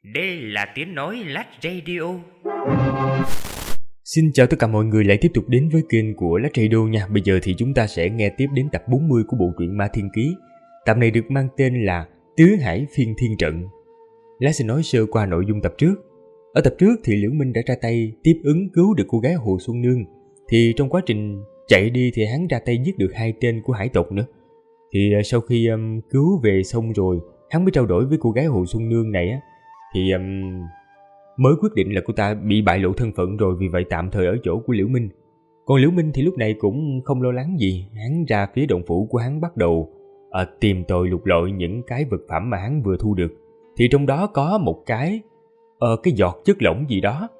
Đây là tiếng nói Lách Radio. Xin chào tất cả mọi người lại tiếp tục đến với kênh của Lách Radio nha. Bây giờ thì chúng ta sẽ nghe tiếp đến tập 40 của bộ truyện Ma Thiên Ký. Tập này được mang tên là Tứ Hải Phiên Thiên Trận. Lát sẽ nói sơ qua nội dung tập trước. Ở tập trước thì Liễu Minh đã ra tay tiếp ứng cứu được cô gái Hồ Xuân Nương. Thì trong quá trình chạy đi thì hắn ra tay giết được 2 tên của hải tộc nữa. Thì sau khi cứu về xong rồi, hắn mới trao đổi với cô gái Hồ Xuân Nương này á, thì mới quyết định là cô ta bị bại lộ thân phận rồi, vì vậy tạm thời ở chỗ của Liễu Minh. Còn Liễu Minh thì lúc này cũng không lo lắng gì, hắn ra phía động phủ của hắn bắt đầu tìm tòi lục lọi những cái vật phẩm mà hắn vừa thu được. Thì trong đó có một cái giọt chất lỏng gì đó.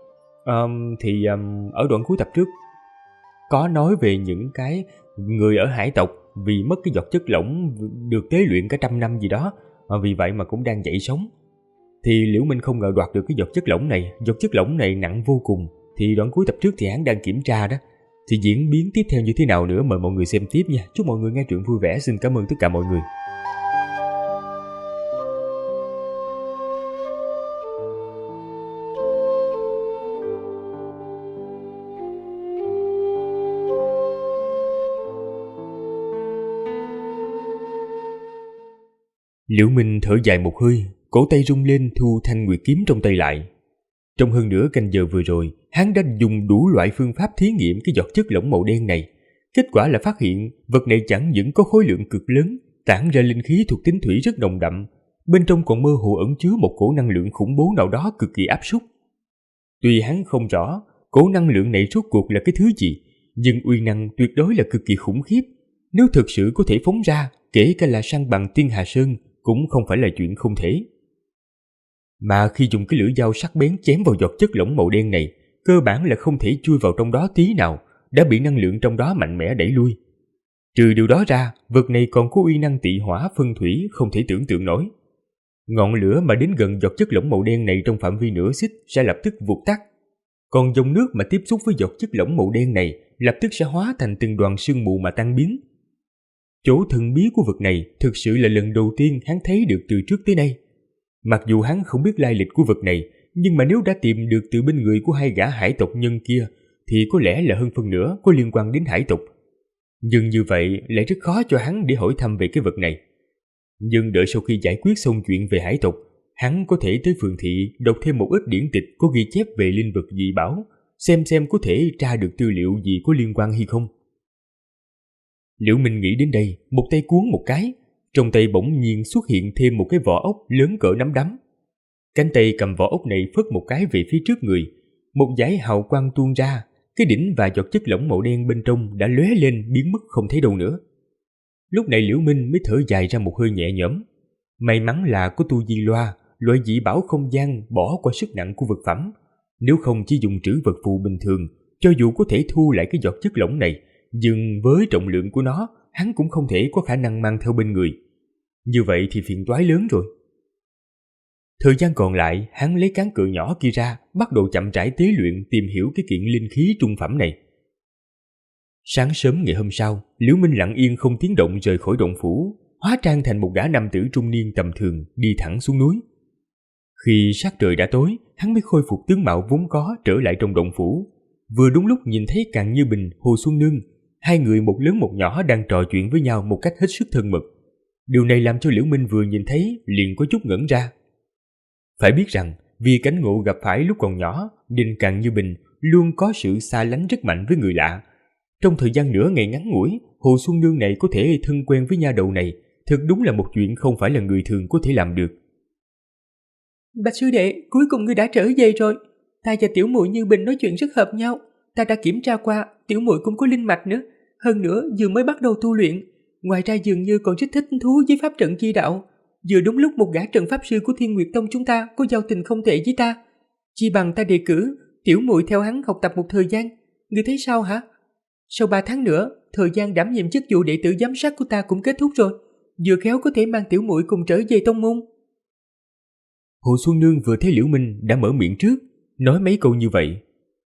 Ở đoạn cuối tập trước có nói về những cái người ở hải tộc vì mất cái giọt chất lỏng được tế luyện cả 100 năm gì đó, vì vậy mà cũng đang dậy sống. Thì Liễu Minh không ngờ đoạt được cái giọt chất lỏng này. Giọt chất lỏng này nặng vô cùng. Thì đoạn cuối tập trước thì hắn đang kiểm tra đó. Thì diễn biến tiếp theo như thế nào nữa mời mọi người xem tiếp nha. Chúc mọi người nghe truyện vui vẻ. Xin cảm ơn tất cả mọi người. Liễu Minh thở dài một hơi, cổ tay rung lên thu thanh nguyệt kiếm trong tay lại. Trong hơn nửa canh giờ vừa rồi, hắn đã dùng đủ loại phương pháp thí nghiệm cái giọt chất lỏng màu đen này. Kết quả là phát hiện vật này chẳng những có khối lượng cực lớn, tản ra linh khí thuộc tính thủy rất nồng đậm, bên trong còn mơ hồ ẩn chứa một cổ năng lượng khủng bố nào đó cực kỳ áp suất. Tuy hắn không rõ cổ năng lượng này rốt cuộc là cái thứ gì, nhưng uy năng tuyệt đối là cực kỳ khủng khiếp. Nếu thực sự có thể phóng ra, kể cả là san bằng Tiên Hà Sơn cũng không phải là chuyện không thể. Mà khi dùng cái lưỡi dao sắc bén chém vào giọt chất lỏng màu đen này, cơ bản là không thể chui vào trong đó tí nào, đã bị năng lượng trong đó mạnh mẽ đẩy lui. Trừ điều đó ra, vật này còn có uy năng tị hỏa phân thủy không thể tưởng tượng nổi. Ngọn lửa mà đến gần giọt chất lỏng màu đen này trong phạm vi nửa xích sẽ lập tức vụt tắt. Còn dòng nước mà tiếp xúc với giọt chất lỏng màu đen này lập tức sẽ hóa thành từng đoàn sương mù mà tan biến. Chỗ thần bí của vật này thực sự là lần đầu tiên hắn thấy được từ trước tới nay. Mặc dù hắn không biết lai lịch của vật này, nhưng mà nếu đã tìm được từ bên người của 2 gã hải tộc nhân kia, thì có lẽ là hơn phân nửa có liên quan đến hải tộc. Nhưng như vậy lại rất khó cho hắn để hỏi thăm về cái vật này. Nhưng đợi sau khi giải quyết xong chuyện về hải tộc, hắn có thể tới phường thị đọc thêm một ít điển tịch có ghi chép về linh vật dị bảo, xem có thể tra được tư liệu gì có liên quan hay không. Liễu Minh nghĩ đến đây, một tay cuốn một cái, trong tay bỗng nhiên xuất hiện thêm một cái vỏ ốc lớn cỡ nắm đấm. Cánh tay cầm vỏ ốc này phất một cái về phía trước người, một dải hào quang tuôn ra, cái đỉnh và giọt chất lỏng màu đen bên trong đã lóe lên biến mất không thấy đâu nữa. Lúc này Liễu Minh mới thở dài ra một hơi nhẹ nhõm. May mắn là có tu di loa, loại dị bảo không gian bỏ qua sức nặng của vật phẩm, nếu không chỉ dùng trữ vật phù bình thường, cho dù có thể thu lại cái giọt chất lỏng này, nhưng với trọng lượng của nó, hắn cũng không thể có khả năng mang theo bên người. Như vậy thì phiền toái lớn rồi. Thời gian còn lại, hắn lấy cán cự nhỏ kia ra, bắt đầu chậm rãi tế luyện tìm hiểu cái kiện linh khí trung phẩm này. Sáng sớm ngày hôm sau, Liễu Minh lặng yên không tiếng động rời khỏi động phủ, hóa trang thành một gã nam tử trung niên tầm thường, đi thẳng xuống núi. Khi sắc trời đã tối, hắn mới khôi phục tướng mạo vốn có trở lại trong động phủ. Vừa đúng lúc nhìn thấy Càn Như Bình, Hồ Xuân Nương, 2 người một lớn một nhỏ đang trò chuyện với nhau một cách hết sức thân mật. Điều này làm cho Liễu Minh vừa nhìn thấy liền có chút ngẩn ra. Phải biết rằng vì cảnh ngộ gặp phải lúc còn nhỏ nên Càn Như Bình luôn có sự xa lánh rất mạnh với người lạ. Trong thời gian nửa ngày ngắn ngủi, Hồ Xuân Nương này có thể thân quen với nha đầu này, thực đúng là một chuyện không phải là người thường có thể làm được. Bạch sư đệ, cuối cùng ngươi đã trở về rồi. Ta và tiểu muội Như Bình nói chuyện rất hợp nhau. Ta đã kiểm tra qua, tiểu muội cũng có linh mạch nữa. Hơn nữa vừa mới bắt đầu tu luyện. Ngoài ra dường như còn rất thích thú với pháp trận chi đạo. Vừa đúng lúc một gã trận pháp sư của Thiên Nguyệt Tông chúng ta có giao tình không tệ với ta. Chi bằng ta đề cử tiểu muội theo hắn học tập một thời gian. Ngươi thấy sao hả? Sau 3 tháng nữa, thời gian đảm nhiệm chức vụ đệ tử giám sát của ta cũng kết thúc rồi. Vừa khéo có thể mang tiểu muội cùng trở về tông môn. Hồ Xuân Nương vừa thấy Liễu Minh đã mở miệng trước, nói mấy câu như vậy.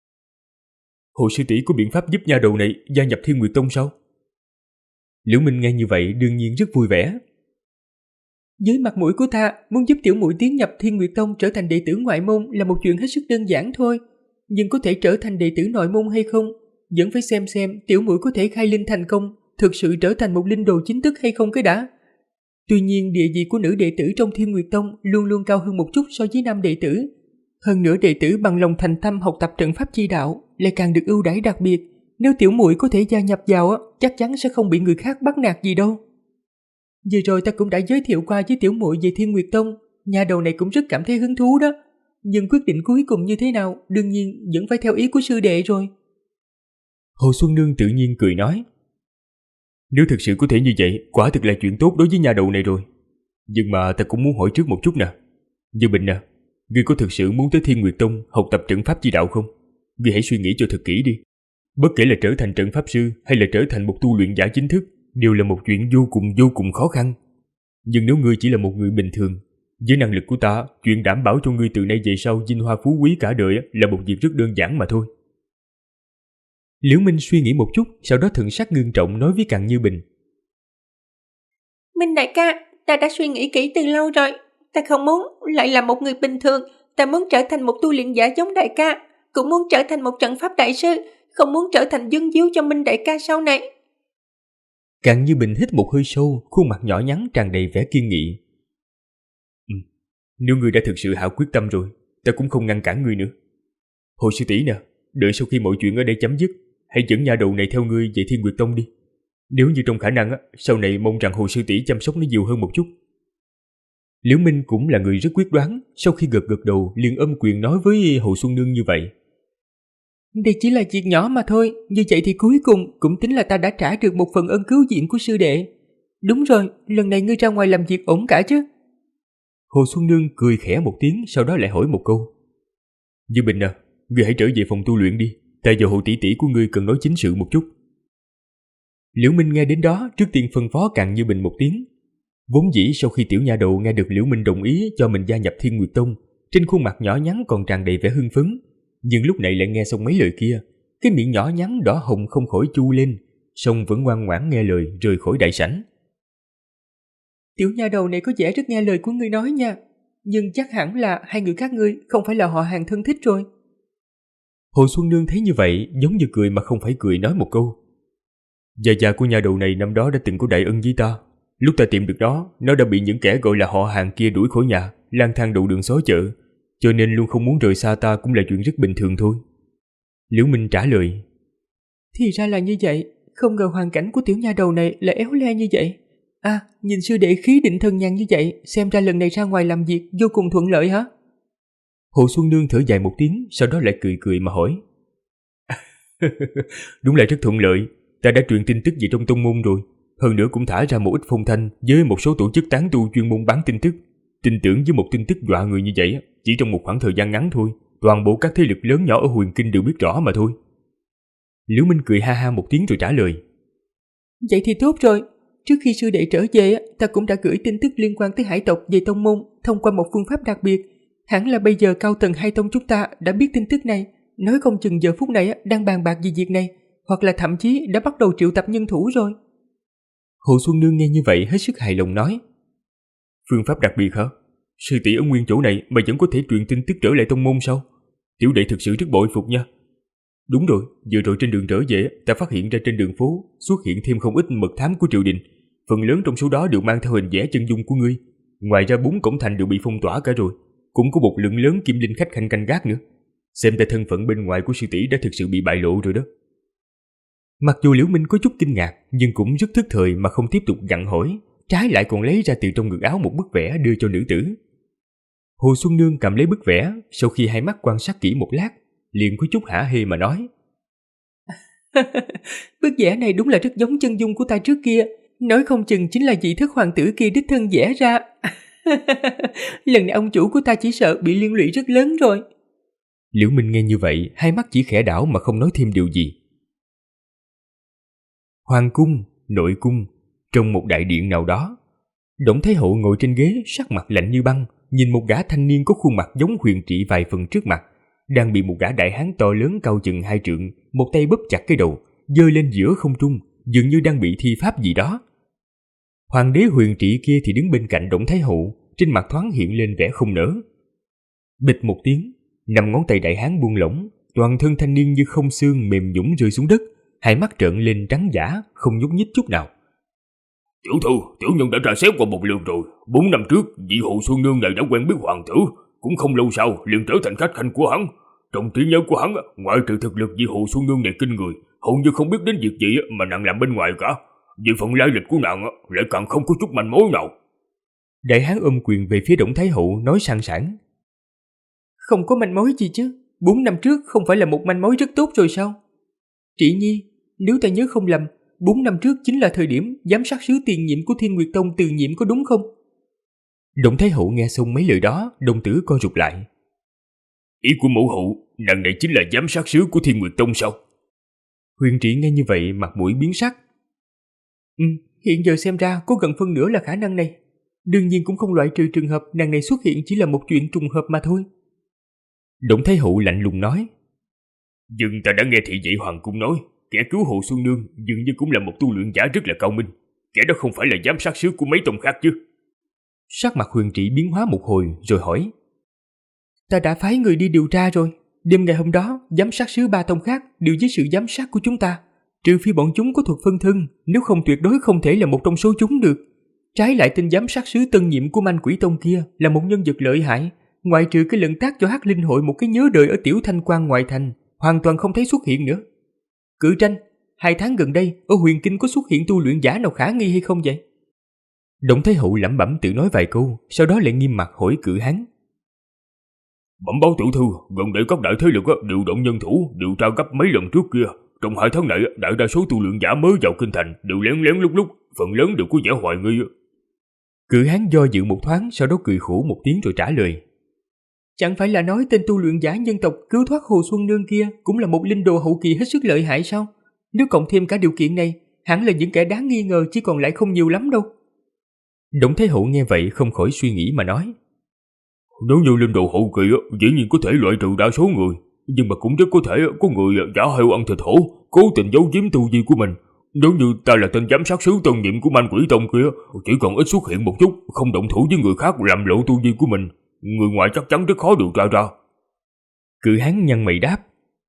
Hồ sư tỷ có biện pháp giúp nha đầu này gia nhập Thiên Nguyệt Tông sao? Liễu Minh nghe như vậy đương nhiên rất vui vẻ. Dưới mặt mũi của ta, muốn giúp tiểu muội tiến nhập Thiên Nguyệt Tông trở thành đệ tử ngoại môn là một chuyện hết sức đơn giản thôi. Nhưng có thể trở thành đệ tử nội môn hay không, vẫn phải xem tiểu muội có thể khai linh thành công, thực sự trở thành một linh đồ chính thức hay không cái đã. Tuy nhiên địa vị của nữ đệ tử trong Thiên Nguyệt Tông luôn luôn cao hơn một chút so với nam đệ tử. Hơn nữa đệ tử bằng lòng thành tâm học tập trận pháp chi đạo lại càng được ưu đãi đặc biệt. Nếu tiểu muội có thể gia nhập vào chắc chắn sẽ không bị người khác bắt nạt gì đâu. Vừa rồi ta cũng đã giới thiệu qua với tiểu muội về Thiên Nguyệt Tông, nhà đầu này cũng rất cảm thấy hứng thú đó. Nhưng quyết định cuối cùng như thế nào, đương nhiên vẫn phải theo ý của sư đệ rồi. Hồ Xuân Nương tự nhiên cười nói, nếu thực sự có thể như vậy, quả thực là chuyện tốt đối với nhà đầu này rồi. Nhưng mà ta cũng muốn hỏi trước một chút nè. Như Bình nè, ngươi có thực sự muốn tới Thiên Nguyệt Tông học tập trận pháp chi đạo không? Ngươi hãy suy nghĩ cho thật kỹ đi. Bất kể là trở thành trận pháp sư hay là trở thành một tu luyện giả chính thức, đều là một chuyện vô cùng khó khăn. Nhưng nếu ngươi chỉ là một người bình thường, với năng lực của ta, chuyện đảm bảo cho ngươi từ nay về sau vinh hoa phú quý cả đời là một việc rất đơn giản mà thôi. Liễu Minh suy nghĩ một chút, sau đó thần sắc ngưng trọng nói với Càn Như Bình. Minh đại ca, ta đã suy nghĩ kỹ từ lâu rồi. Ta không muốn lại là một người bình thường, ta muốn trở thành một tu luyện giả giống đại ca, cũng muốn trở thành một trận pháp đại sư, không muốn trở thành dân díu cho Minh đại ca sau này. Càn Như Bình hít một hơi sâu, khuôn mặt nhỏ nhắn tràn đầy vẻ kiên nghị. Nếu ngươi đã thực sự hạ quyết tâm rồi, ta cũng không ngăn cản ngươi nữa. Hồ sư tỷ nè, đợi sau khi mọi chuyện ở đây chấm dứt, hãy dẫn nhà đầu này theo ngươi về Thiên Nguyệt Tông đi. Nếu như trong khả năng, sau này mong rằng Hồ sư tỷ chăm sóc nó nhiều hơn một chút. Liễu Minh cũng là người rất quyết đoán, sau khi gật đầu liền ôm quyền nói với Hồ Xuân Nương như vậy. Đây chỉ là việc nhỏ mà thôi, như vậy thì cuối cùng cũng tính là ta đã trả được một phần ơn cứu viện của sư đệ. Đúng rồi, lần này ngươi ra ngoài làm việc ổn cả chứ? Hồ Xuân Nương cười khẽ một tiếng, sau đó lại hỏi một câu. Như Bình à, ngươi hãy trở về phòng tu luyện đi, ta và Hồ tỷ tỷ của ngươi cần nói chính sự một chút. Liễu Minh nghe đến đó, trước tiên phân phó Càn Như Bình một tiếng. Vốn dĩ sau khi tiểu nha đầu nghe được Liễu Minh đồng ý cho mình gia nhập Thiên Nguyệt Tông, trên khuôn mặt nhỏ nhắn còn tràn đầy vẻ hưng phấn, nhưng lúc này lại nghe xong mấy lời kia, cái miệng nhỏ nhắn đỏ hồng không khỏi chu lên, song vẫn ngoan ngoãn nghe lời rời khỏi đại sảnh. Tiểu nha đầu này có vẻ rất nghe lời của ngươi nói nha, nhưng chắc hẳn là hai người các ngươi không phải là họ hàng thân thích rồi. Hồ Xuân Nương thấy như vậy, giống như cười mà không phải cười, nói một câu. Gia của nha đầu này năm đó đã từng có đại ân với ta. Lúc ta tìm được nó đã bị những kẻ gọi là họ hàng kia đuổi khỏi nhà, lang thang đầu đường xó chợ, cho nên luôn không muốn rời xa ta cũng là chuyện rất bình thường thôi. Liễu Minh trả lời. Thì ra là như vậy, không ngờ hoàn cảnh của tiểu nha đầu này lại éo le như vậy. À, nhìn sư đệ khí định thần nhàn như vậy, xem ra lần này ra ngoài làm việc vô cùng thuận lợi hả? Hồ Xuân Nương thở dài một tiếng, sau đó lại cười mà hỏi. Đúng là rất thuận lợi, ta đã truyền tin tức về trong tông môn rồi, hơn nữa cũng thả ra một ít phong thanh với một số tổ chức tán tu chuyên môn bán tin tức. Tin tưởng với một tin tức dọa người như vậy, chỉ trong một khoảng thời gian ngắn thôi, toàn bộ các thế lực lớn nhỏ ở Huyền Kinh đều biết rõ mà thôi. Liễu Minh cười ha ha một tiếng rồi trả lời. Vậy thì tốt rồi, trước khi sư đệ trở về, ta cũng đã gửi tin tức liên quan tới hải tộc về tông môn thông qua một phương pháp đặc biệt. Hẳn là bây giờ cao tầng hai tông chúng ta đã biết tin tức này, nói không chừng giờ phút này đang bàn bạc về việc này, hoặc là thậm chí đã bắt đầu triệu tập nhân thủ rồi. Hồ Xuân Nương nghe như vậy hết sức hài lòng nói. Phương pháp đặc biệt hả? Sư tỷ ở nguyên chỗ này mà vẫn có thể truyền tin tức trở lại tông môn sao? Tiểu đệ thực sự rất bội phục nha. Đúng rồi, vừa rồi trên đường trở về, ta phát hiện ra trên đường phố xuất hiện thêm không ít mật thám của triều đình. Phần lớn trong số đó đều mang theo hình vẽ chân dung của ngươi. Ngoài ra 4 cổng thành đều bị phong tỏa cả rồi, cũng có một lượng lớn kim linh khách khanh canh gác nữa. Xem ra thân phận bên ngoài của sư tỷ đã thực sự bị bại lộ rồi đó. Mặc dù Liễu Minh có chút kinh ngạc, nhưng cũng rất thức thời mà không tiếp tục gặng hỏi, trái lại còn lấy ra từ trong ngực áo một bức vẽ đưa cho nữ tử. Hồ Xuân Nương cầm lấy bức vẽ, sau khi hai mắt quan sát kỹ một lát, liền có chút hả hê mà nói. Bức vẽ này đúng là rất giống chân dung của ta trước kia, nói không chừng chính là vị thất hoàng tử kia đích thân vẽ ra. Lần này ông chủ của ta chỉ sợ bị liên lụy rất lớn rồi. Liễu Minh nghe như vậy, hai mắt chỉ khẽ đảo mà không nói thêm điều gì. Hoàng cung, nội cung, trong một đại điện nào đó, Đổng Thái Hậu ngồi trên ghế, sắc mặt lạnh như băng, nhìn một gã thanh niên có khuôn mặt giống Huyền Trị vài phần trước mặt, đang bị một gã đại hán to lớn cao chừng 2 trượng, một tay bóp chặt cái đầu, giơ lên giữa không trung, dường như đang bị thi pháp gì đó. Hoàng đế Huyền Trị kia thì đứng bên cạnh Đổng Thái Hậu, trên mặt thoáng hiện lên vẻ không nỡ. Bịch một tiếng, 5 ngón tay đại hán buông lỏng, toàn thân thanh niên như không xương mềm nhũn rơi xuống đất, hai mắt trợn lên trắng dã, không nhúc nhích chút nào. Tiểu thư, tiểu nhân đã tra xét qua một lượt rồi. 4 năm trước, vị Hồ Xuân Nương này đã quen biết hoàng tử, cũng không lâu sau liền trở thành khách khanh của hắn. Trong trí nhớ của hắn, ngoại trừ thực lực vị Hồ Xuân Nương này kinh người, hầu như không biết đến việc gì mà nàng làm bên ngoài cả. Về phần lai lịch của nàng lại càng không có chút manh mối nào. Đại hán ôm quyền về phía Đổng Thái Hậu nói sang sảng. Không có manh mối gì chứ, 4 năm trước không phải là một manh mối rất tốt rồi sao? Trị Nhi, nếu ta nhớ không lầm, 4 năm trước chính là thời điểm giám sát sứ tiền nhiệm của Thiên Nguyệt Tông từ nhiệm, có đúng không? Đổng Thái Hậu nghe xong mấy lời đó, đồng tử co rụt lại. Ý của mẫu hậu, nàng này chính là giám sát sứ của Thiên Nguyệt Tông sao? Huyền Trị nghe như vậy mặt mũi biến sắc. Hiện giờ xem ra có gần phân nửa là khả năng này. Đương nhiên cũng không loại trừ trường hợp nàng này xuất hiện chỉ là một chuyện trùng hợp mà thôi. Đổng Thái Hậu lạnh lùng nói. Nhưng ta đã nghe thị vệ hoàng cung nói, kẻ cứu Hồ Xuân Nương dường như cũng là một tu luyện giả rất là cao minh. Kẻ đó không phải là giám sát sứ của mấy tông khác chứ? Sắc mặt Huyền Trị biến hóa một hồi rồi hỏi. Ta đã phái người đi điều tra rồi. Đêm ngày hôm đó, giám sát sứ 3 tông khác đều dưới sự giám sát của chúng ta. Trừ phi bọn chúng có thuật phân thân, nếu không tuyệt đối không thể là một trong số chúng được. Trái lại tên giám sát sứ tân nhiệm của Manh Quỷ Tông kia là một nhân vật lợi hại. Ngoại trừ cái lần tác cho Hắc Linh hội một cái nhớ đời ở Tiểu Thanh Quan ngoại thành, hoàn toàn không thấy xuất hiện nữa. Cự Tranh, 2 tháng gần đây ở Huyền Kinh có xuất hiện tu luyện giả nào khả nghi hay không vậy? Đổng Thái Hậu lẩm bẩm tự nói vài câu, sau đó lại nghiêm mặt hỏi Cự Hán. Bẩm báo tiểu thư, gần đây các đại thế lực điều động nhân thủ điều tra gấp mấy lần trước kia. Trong 2 tháng này, đại đa số tu luyện giả mới vào kinh thành đều lén lén lúc, phần lớn đều có vẻ hoài nghi. Cự Hán do dự một thoáng, sau đó cười khổ một tiếng rồi trả lời. Chẳng phải là nói tên tu luyện giả nhân tộc cứu thoát Hồ Xuân Nương kia cũng là một linh đồ hậu kỳ hết sức lợi hại sao? Nếu cộng thêm cả điều kiện này, hẳn là những kẻ đáng nghi ngờ chỉ còn lại không nhiều lắm đâu. Đổng Thái Hậu nghe vậy không khỏi suy nghĩ mà nói. Nếu như linh đồ hậu kỳ dĩ nhiên có thể loại trừ đa số người, nhưng mà cũng rất có thể có người giả heo ăn thịt hổ, cố tình giấu giếm tu vi của mình. Nếu như ta là tên giám sát sứ tân nhiệm của Manh Quỷ Tông kia, chỉ cần ít xuất hiện một chút, không động thủ với người khác làm lộ tu vi của mình, người ngoài chắc chắn rất khó điều tra ra. Cự Hán nhăn mày đáp.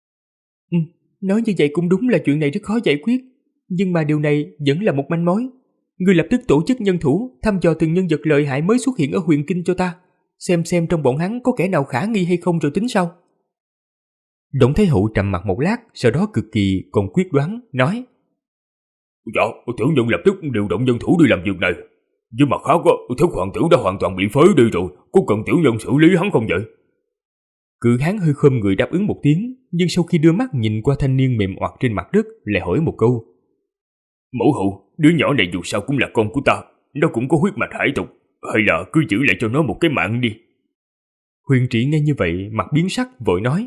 Nói như vậy cũng đúng là chuyện này rất khó giải quyết, nhưng mà điều này vẫn là một manh mối. Ngươi lập tức tổ chức nhân thủ thăm dò từng nhân vật lợi hại mới xuất hiện ở Huyền Kinh cho ta, xem trong bọn hắn có kẻ nào khả nghi hay không rồi tính sau. Đổng Thái Hậu trầm mặt một lát, sau đó cực kỳ còn quyết đoán nói. Dạ, tiểu nhân lập tức điều động nhân thủ đi làm việc này. Nhưng mà khác, Thất hoàng tử đã hoàn toàn bị phế đi rồi, có cần tiểu nhân xử lý hắn không vậy? Cự Hán hơi khom người đáp ứng một tiếng, nhưng sau khi đưa mắt nhìn qua thanh niên mềm oặt trên mặt đất, lại hỏi một câu. Mẫu hậu, đứa nhỏ này dù sao cũng là con của ta, nó cũng có huyết mạch hải tộc, hay là cứ giữ lại cho nó một cái mạng đi. Huyền Trị nghe như vậy, mặt biến sắc vội nói.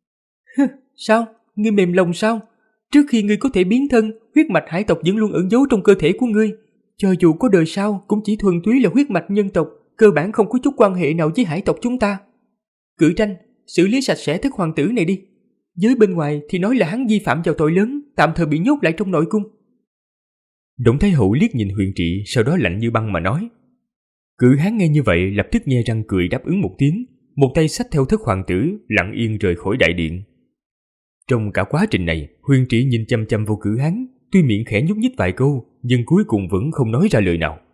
Sao? Ngươi mềm lòng sao? Trước khi ngươi có thể biến thân, huyết mạch hải tộc vẫn luôn ẩn giấu trong cơ thể của ngươi. Cho dù có đời sau, cũng chỉ thuần túy là huyết mạch nhân tộc, cơ bản không có chút quan hệ nào với hải tộc chúng ta. Cự Tranh, xử lý sạch sẽ Thất hoàng tử này đi. Với bên ngoài thì nói là hắn vi phạm vào tội lớn, tạm thời bị nhốt lại trong nội cung. Đổng Thái Hậu liếc nhìn Huyền Trị, sau đó lạnh như băng mà nói. Cự Hán nghe như vậy lập tức nhe răng cười đáp ứng một tiếng, một tay xách theo Thất hoàng tử lặng yên rời khỏi đại điện. Trong cả quá trình này, Huyền Trị nhìn chăm chăm vào Cự Hán, tuy miệng khẽ nhúc nhích vài câu, nhưng cuối cùng vẫn không nói ra lời nào.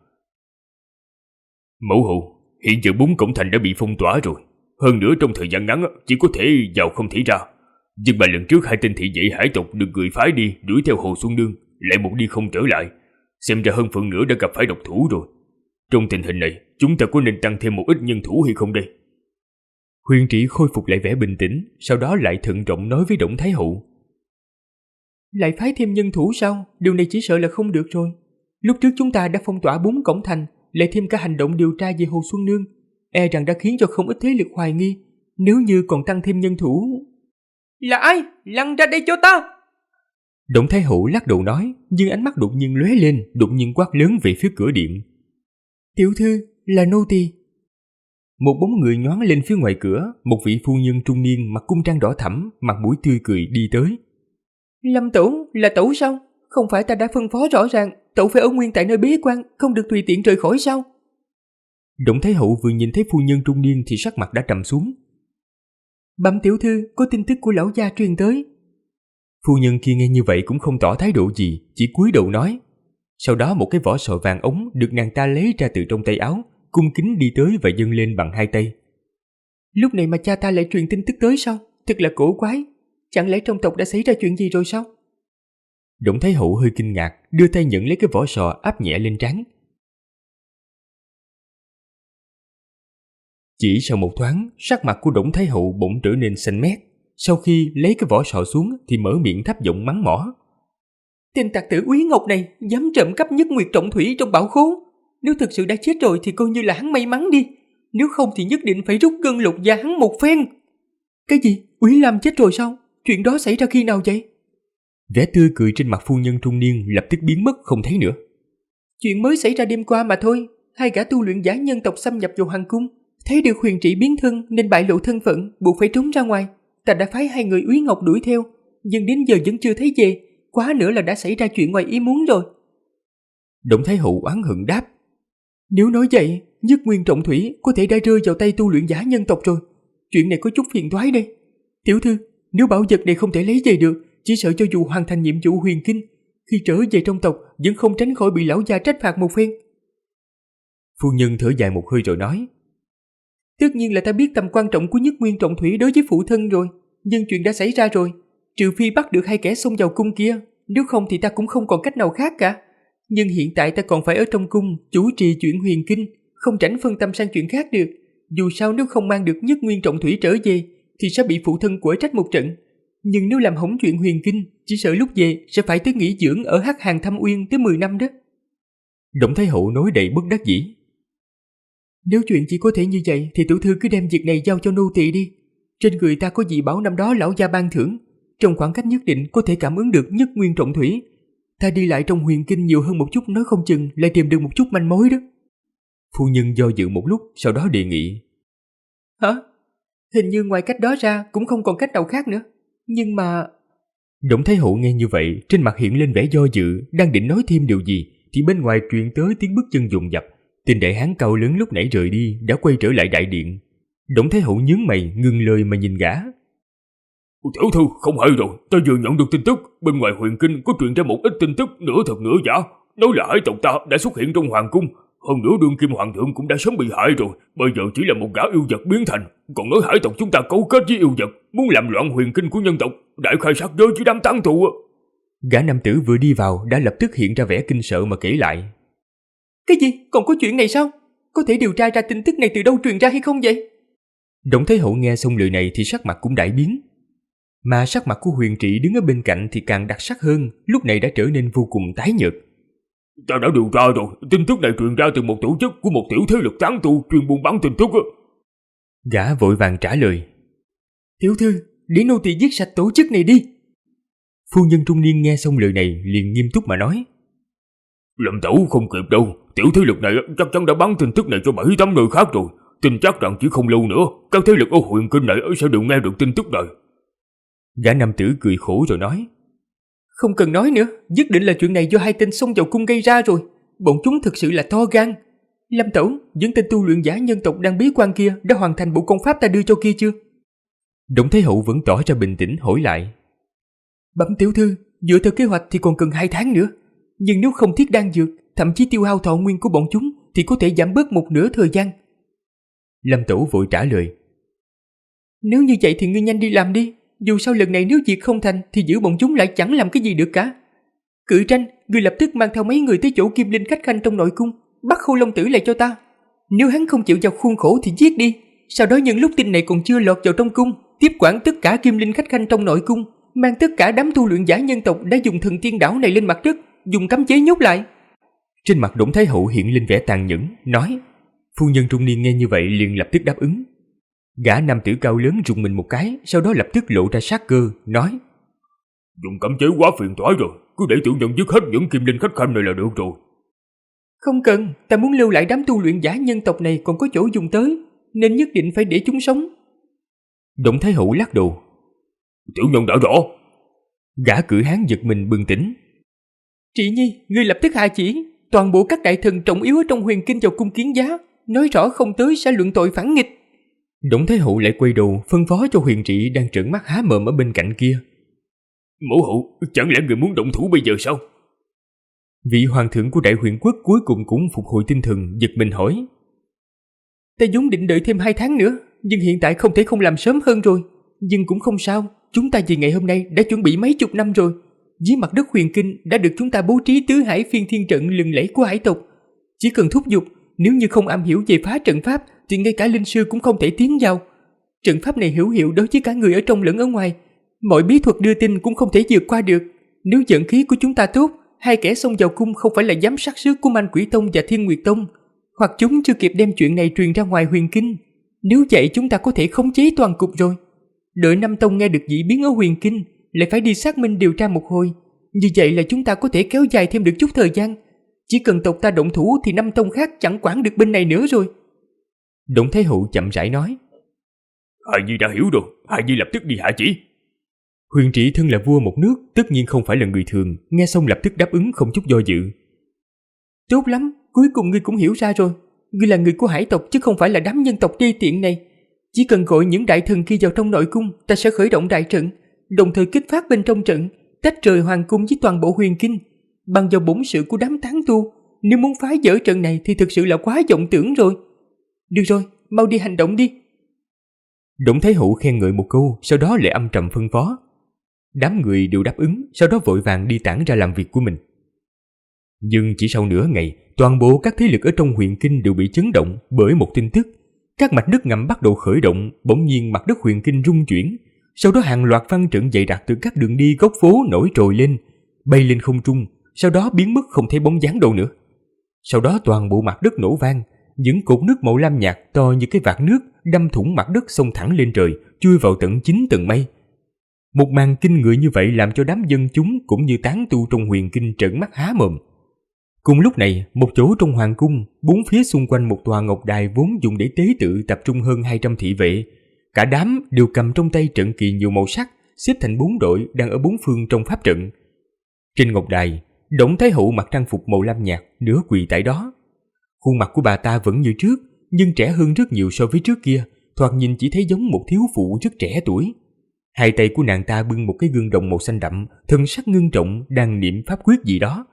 Mẫu hậu, hiện giờ 4 cổng thành đã bị phong tỏa rồi, hơn nữa trong thời gian ngắn chỉ có thể vào không thể ra. Nhưng mà lần trước 2 tên thị vệ hải tộc được người phái đi đuổi theo Hồ Xuân Nương, lại một đi không trở lại, xem ra hơn phần nửa đã gặp phải độc thủ rồi. Trong tình hình này, chúng ta có nên tăng thêm một ít nhân thủ hay không đây? Huyền Trị khôi phục lại vẻ bình tĩnh, sau đó lại thận trọng nói với Đổng Thái Hậu. Lại phái thêm nhân thủ sao? Điều này chỉ sợ là không được rồi. Lúc trước chúng ta đã phong tỏa 4 cổng thành, lại thêm cả hành động điều tra về Hồ Xuân Nương, e rằng đã khiến cho không ít thế lực hoài nghi. Nếu như còn tăng thêm nhân thủ... Là ai? Lăn ra đây cho ta! Đổng Thái Hậu lắc đầu nói, nhưng ánh mắt đột nhiên lóe lên, đột nhiên quát lớn về phía cửa điện. Tiểu thư, là nô tỳ. Một bóng người nhoáng lên phía ngoài cửa, một vị phu nhân trung niên mặc cung trang đỏ thẫm, mặt mũi tươi cười đi tới. Lâm tẩu, là tẩu sao? Không phải ta đã phân phó rõ ràng cậu phải ở nguyên tại nơi bế quan, không được tùy tiện rời khỏi sao? Đổng Thái Hậu vừa nhìn thấy phu nhân trung niên thì sắc mặt đã trầm xuống. Bẩm tiểu thư, có tin tức của lão gia truyền tới. Phu nhân kia nghe như vậy cũng không tỏ thái độ gì, chỉ cúi đầu nói. Sau đó một cái vỏ sò vàng ống được nàng ta lấy ra từ trong tay áo, cung kính đi tới và dâng lên bằng hai tay. Lúc này mà cha ta lại truyền tin tức tới sao? Thật là cổ quái. Chẳng lẽ trong tộc đã xảy ra chuyện gì rồi sao? Đổng Thái Hậu hơi kinh ngạc, đưa tay nhận lấy cái vỏ sò áp nhẹ lên trán. Chỉ sau một thoáng, sắc mặt của Đổng Thái Hậu bỗng trở nên xanh mét. Sau khi lấy cái vỏ sò xuống thì mở miệng thấp giọng mắng mỏ. Tên tặc tử Úy Ngọc này dám trộm cắp nhất nguyệt trọng thủy trong bảo khố. Nếu thực sự đã chết rồi thì coi như là hắn may mắn đi. Nếu không thì nhất định phải rút gân lột da hắn một phen. Cái gì? Úy Lam chết rồi sao? Chuyện đó xảy ra khi nào vậy? Vẻ tươi cười trên mặt phu nhân trung niên lập tức biến mất không thấy nữa. Chuyện mới xảy ra đêm qua mà thôi. Hai gã tu luyện giả nhân tộc xâm nhập vào hoàng cung, thấy được huyền trị biến thân nên bại lộ thân phận, buộc phải trốn ra ngoài. Ta đã phái hai người Úy Ngọc đuổi theo, nhưng đến giờ vẫn chưa thấy về. Quá nữa là đã xảy ra chuyện ngoài ý muốn rồi. Đổng Thái Hậu oán hận đáp. Nếu nói vậy, nhất nguyên trọng thủy có thể đã rơi vào tay tu luyện giả nhân tộc rồi. Chuyện này có chút phiền toái đây. Tiểu thư, nếu bảo vật này không thể lấy về được, chỉ sợ cho dù hoàn thành nhiệm vụ huyền kinh, khi trở về trong tộc vẫn không tránh khỏi bị lão gia trách phạt một phen. Phu nhân thở dài một hơi rồi nói. Tất nhiên là ta biết tầm quan trọng của nhất nguyên trọng thủy đối với phụ thân rồi, nhưng chuyện đã xảy ra rồi. Trừ phi bắt được hai kẻ xông vào cung kia, nếu không thì ta cũng không còn cách nào khác cả. Nhưng hiện tại ta còn phải ở trong cung chủ trì chuyện huyền kinh, không tránh phân tâm sang chuyện khác được. Dù sao nếu không mang được nhất nguyên trọng thủy trở về thì sẽ bị phụ thân quở trách một trận. Nhưng nếu làm hỏng chuyện huyền kinh, chỉ sợ lúc về sẽ phải tới nghỉ dưỡng ở Hắc Hàng Thâm Uyên tới 10 năm đó. Đổng Thái Hậu nói đầy bất đắc dĩ. Nếu chuyện chỉ có thể như vậy thì tiểu thư cứ đem việc này giao cho nô tỳ đi. Trên người ta có dị bảo năm đó lão gia ban thưởng, trong khoảng cách nhất định có thể cảm ứng được nhất nguyên trọng thủy. Ta đi lại trong huyền kinh nhiều hơn một chút, nói không chừng lại tìm được một chút manh mối đó. Phu nhân do dự một lúc, sau đó đề nghị. Hả? Hình như ngoài cách đó ra cũng không còn cách nào khác nữa. Nhưng mà... Đổng Thái Hậu nghe như vậy, trên mặt hiện lên vẻ do dự, đang định nói thêm điều gì thì bên ngoài truyền tới tiếng bước chân dồn dập. Tên đại hán cao lớn lúc nãy rời đi đã quay trở lại đại điện. Đổng Thái Hậu nhướng mày ngừng lời mà nhìn gã. Tiểu thư, không hay rồi, ta vừa nhận được tin tức, bên ngoài huyền kinh có truyền ra một ít tin tức nửa thật nửa giả, nói là hải tộc ta đã xuất hiện trong hoàng cung, hơn nữa đương kim hoàng thượng cũng đã sớm bị hại rồi, bây giờ chỉ là một gã yêu vật biến thành, còn nói hải tộc chúng ta cấu kết với yêu vật, muốn làm loạn huyền kinh của nhân tộc, đại khai sát giới chỉ đám tán tù. Gã nam tử vừa đi vào đã lập tức hiện ra vẻ kinh sợ mà kể lại. Cái gì? Còn có chuyện này sao? Có thể điều tra ra tin tức này từ đâu truyền ra hay không vậy? Đổng Thái Hậu nghe xong lời này thì sắc mặt cũng đại biến. Mà sắc mặt của Huyền Trị đứng ở bên cạnh thì càng đặc sắc hơn, lúc này đã trở nên vô cùng tái nhợt. Ta đã điều tra rồi, tin tức này truyền ra từ một tổ chức của một tiểu thế lực tán tu chuyên buôn bán tin tức. Gã vội vàng trả lời. Tiểu thư, để nô tỳ giết sạch tổ chức này đi. Phu nhân trung niên nghe xong lời này liền nghiêm túc mà nói. Lâm tẩu không kịp đâu, tiểu thế lực này chắc chắn đã bán tin tức này cho 7-8 nơi khác rồi. Tin chắc rằng chỉ không lâu nữa, các thế lực ở huyền kinh này sẽ đều nghe được tin tức này. Gã nam tử cười khổ rồi nói. Không cần nói nữa, nhất định là chuyện này do hai tên xông vào cung gây ra rồi. Bọn chúng thực sự là to gan. Lâm tẩu, những tên tu luyện giả nhân tộc đang bí quan kia đã hoàn thành bộ công pháp ta đưa cho kia chưa? Đổng Thái Hậu vẫn tỏ ra bình tĩnh hỏi lại. Bẩm tiểu thư, dựa theo kế hoạch thì còn cần 2 tháng nữa. Nhưng nếu không thiết đan dược, thậm chí tiêu hao thọ nguyên của bọn chúng thì có thể giảm bớt một nửa thời gian. Lâm Tẩu vội trả lời. Nếu như vậy thì ngươi nhanh đi làm đi. Dù sao lần này nếu việc không thành thì giữ bọn chúng lại chẳng làm cái gì được cả. Cự Tranh, ngươi lập tức mang theo mấy người tới chỗ Kim Linh khách khanh trong nội cung, bắt Khâu Long Tử lại cho ta. Nếu hắn không chịu vào khuôn khổ thì giết đi. Sau đó nhân lúc tin này còn chưa lọt vào trong cung, tiếp quản tất cả Kim Linh khách khanh trong nội cung, mang tất cả đám tu luyện giả nhân tộc đã dùng thần tiên đảo này lên mặt đất, dùng cấm chế nhốt lại. Trên mặt Đổng Thái Hậu hiện lên vẻ tàn nhẫn, nói. Phu nhân trung niên nghe như vậy liền lập tức đáp ứng. Gã nam tử cao lớn rùng mình một cái, sau đó lập tức lộ ra sát cơ, nói. Dùng cấm chế quá phiền toái rồi, cứ để tiểu nhân dứt hết những Kim Linh khách khanh này là được rồi. Không cần, ta muốn lưu lại đám tu luyện giả nhân tộc này còn có chỗ dùng tới, nên nhất định phải để chúng sống. Đổng Thái Hậu lắc đầu. Tiểu nhân đã rõ. Gã cử hán giật mình bừng tỉnh. Trị Nhi, ngươi lập tức hạ chỉ, toàn bộ các đại thần trọng yếu ở trong huyền kinh vào cung kiến giá, nói rõ không tới sẽ luận tội phản nghịch. Đổng Thái Hậu lại quay đầu phân phó cho Huyền Trị đang trợn mắt há mồm ở bên cạnh kia. Mẫu hậu, chẳng lẽ người muốn động thủ bây giờ sao? Vị hoàng thượng của Đại Huyền Quốc cuối cùng cũng phục hồi tinh thần, giật mình hỏi. Ta vốn định đợi thêm 2 tháng nữa, nhưng hiện tại không thể không làm sớm hơn rồi. Nhưng cũng không sao, chúng ta vì ngày hôm nay đã chuẩn bị mấy chục năm rồi. Dưới mặt đất huyền kinh đã được chúng ta bố trí tứ hải phiên thiên trận lừng lẫy của hải tộc. Chỉ cần thúc giục, nếu như không am hiểu về phá trận pháp thì ngay cả linh sư cũng không thể tiến vào. Trận pháp này hữu hiệu đối với cả người ở trong lẫn ở ngoài. Mọi bí thuật đưa tin cũng không thể vượt qua được. Nếu vận khí của chúng ta tốt, 2 kẻ xông vào cung không phải là giám sát sứ của Man Quỷ Tông và Thiên Nguyệt Tông, hoặc chúng chưa kịp đem chuyện này truyền ra ngoài huyền kinh. Nếu vậy chúng ta có thể khống chế toàn cục rồi. Đợi Nam Tông nghe được dị biến ở huyền kinh, lại phải đi xác minh điều tra một hồi. Như vậy là chúng ta có thể kéo dài thêm được chút thời gian. Chỉ cần tộc ta động thủ thì 5 tông khác chẳng quản được bên này nữa rồi. Đổng Thái Hậu chậm rãi nói. Hài Nhi đã hiểu rồi, Hài Nhi lập tức đi hạ chỉ. Huyền Trị thân là vua một nước, tất nhiên không phải là người thường, nghe xong lập tức đáp ứng không chút do dự. Tốt lắm, cuối cùng ngươi cũng hiểu ra rồi. Ngươi là người của hải tộc chứ không phải là đám nhân tộc đê tiện này. Chỉ cần gọi những đại thần kia vào trong nội cung, ta sẽ khởi động đại trận, đồng thời kích phát bên trong trận, tách rời hoàng cung với toàn bộ huyền kinh. Bằng vào bổn sự của đám tán tu, nếu muốn phá vỡ trận này thì thực sự là quá vọng tưởng rồi. Được rồi, mau đi hành động đi. Đổng Thái Hậu khen ngợi một câu, sau đó lại âm trầm phân phó. Đám người đều đáp ứng, sau đó vội vàng đi tản ra làm việc của mình. Nhưng chỉ sau nửa ngày, toàn bộ các thế lực ở trong huyền kinh đều bị chấn động bởi một tin tức. Các mạch nước ngầm bắt đầu khởi động, bỗng nhiên mặt đất huyền kinh rung chuyển. Sau đó hàng loạt văn trận dày đặc từ các đường đi góc phố nổi trồi lên, bay lên không trung, sau đó biến mất không thấy bóng dáng đâu nữa. Sau đó toàn bộ mặt đất nổ vang, những cột nước màu lam nhạt to như cái vạt nước đâm thủng mặt đất xông thẳng lên trời, chui vào tận 9 tầng mây. Một màn kinh người như vậy làm cho đám dân chúng cũng như tán tu trong huyền kinh trợn mắt há mồm. Cùng lúc này, một chỗ trong hoàng cung, bốn phía xung quanh một tòa ngọc đài vốn dùng để tế tự tập trung hơn 200 thị vệ. Cả đám đều cầm trong tay trận kỳ nhiều màu sắc, xếp thành 4 đội đang ở 4 phương trong pháp trận. Trên ngọc đài, Đổng Thái Hậu mặc trang phục màu lam nhạt, nửa quỳ tại đó. Khuôn mặt của bà ta vẫn như trước, nhưng trẻ hơn rất nhiều so với trước kia, thoạt nhìn chỉ thấy giống một thiếu phụ rất trẻ tuổi. Hai tay của nàng ta bưng một cái gương đồng màu xanh đậm, thân sắc ngưng trọng đang niệm pháp quyết gì đó.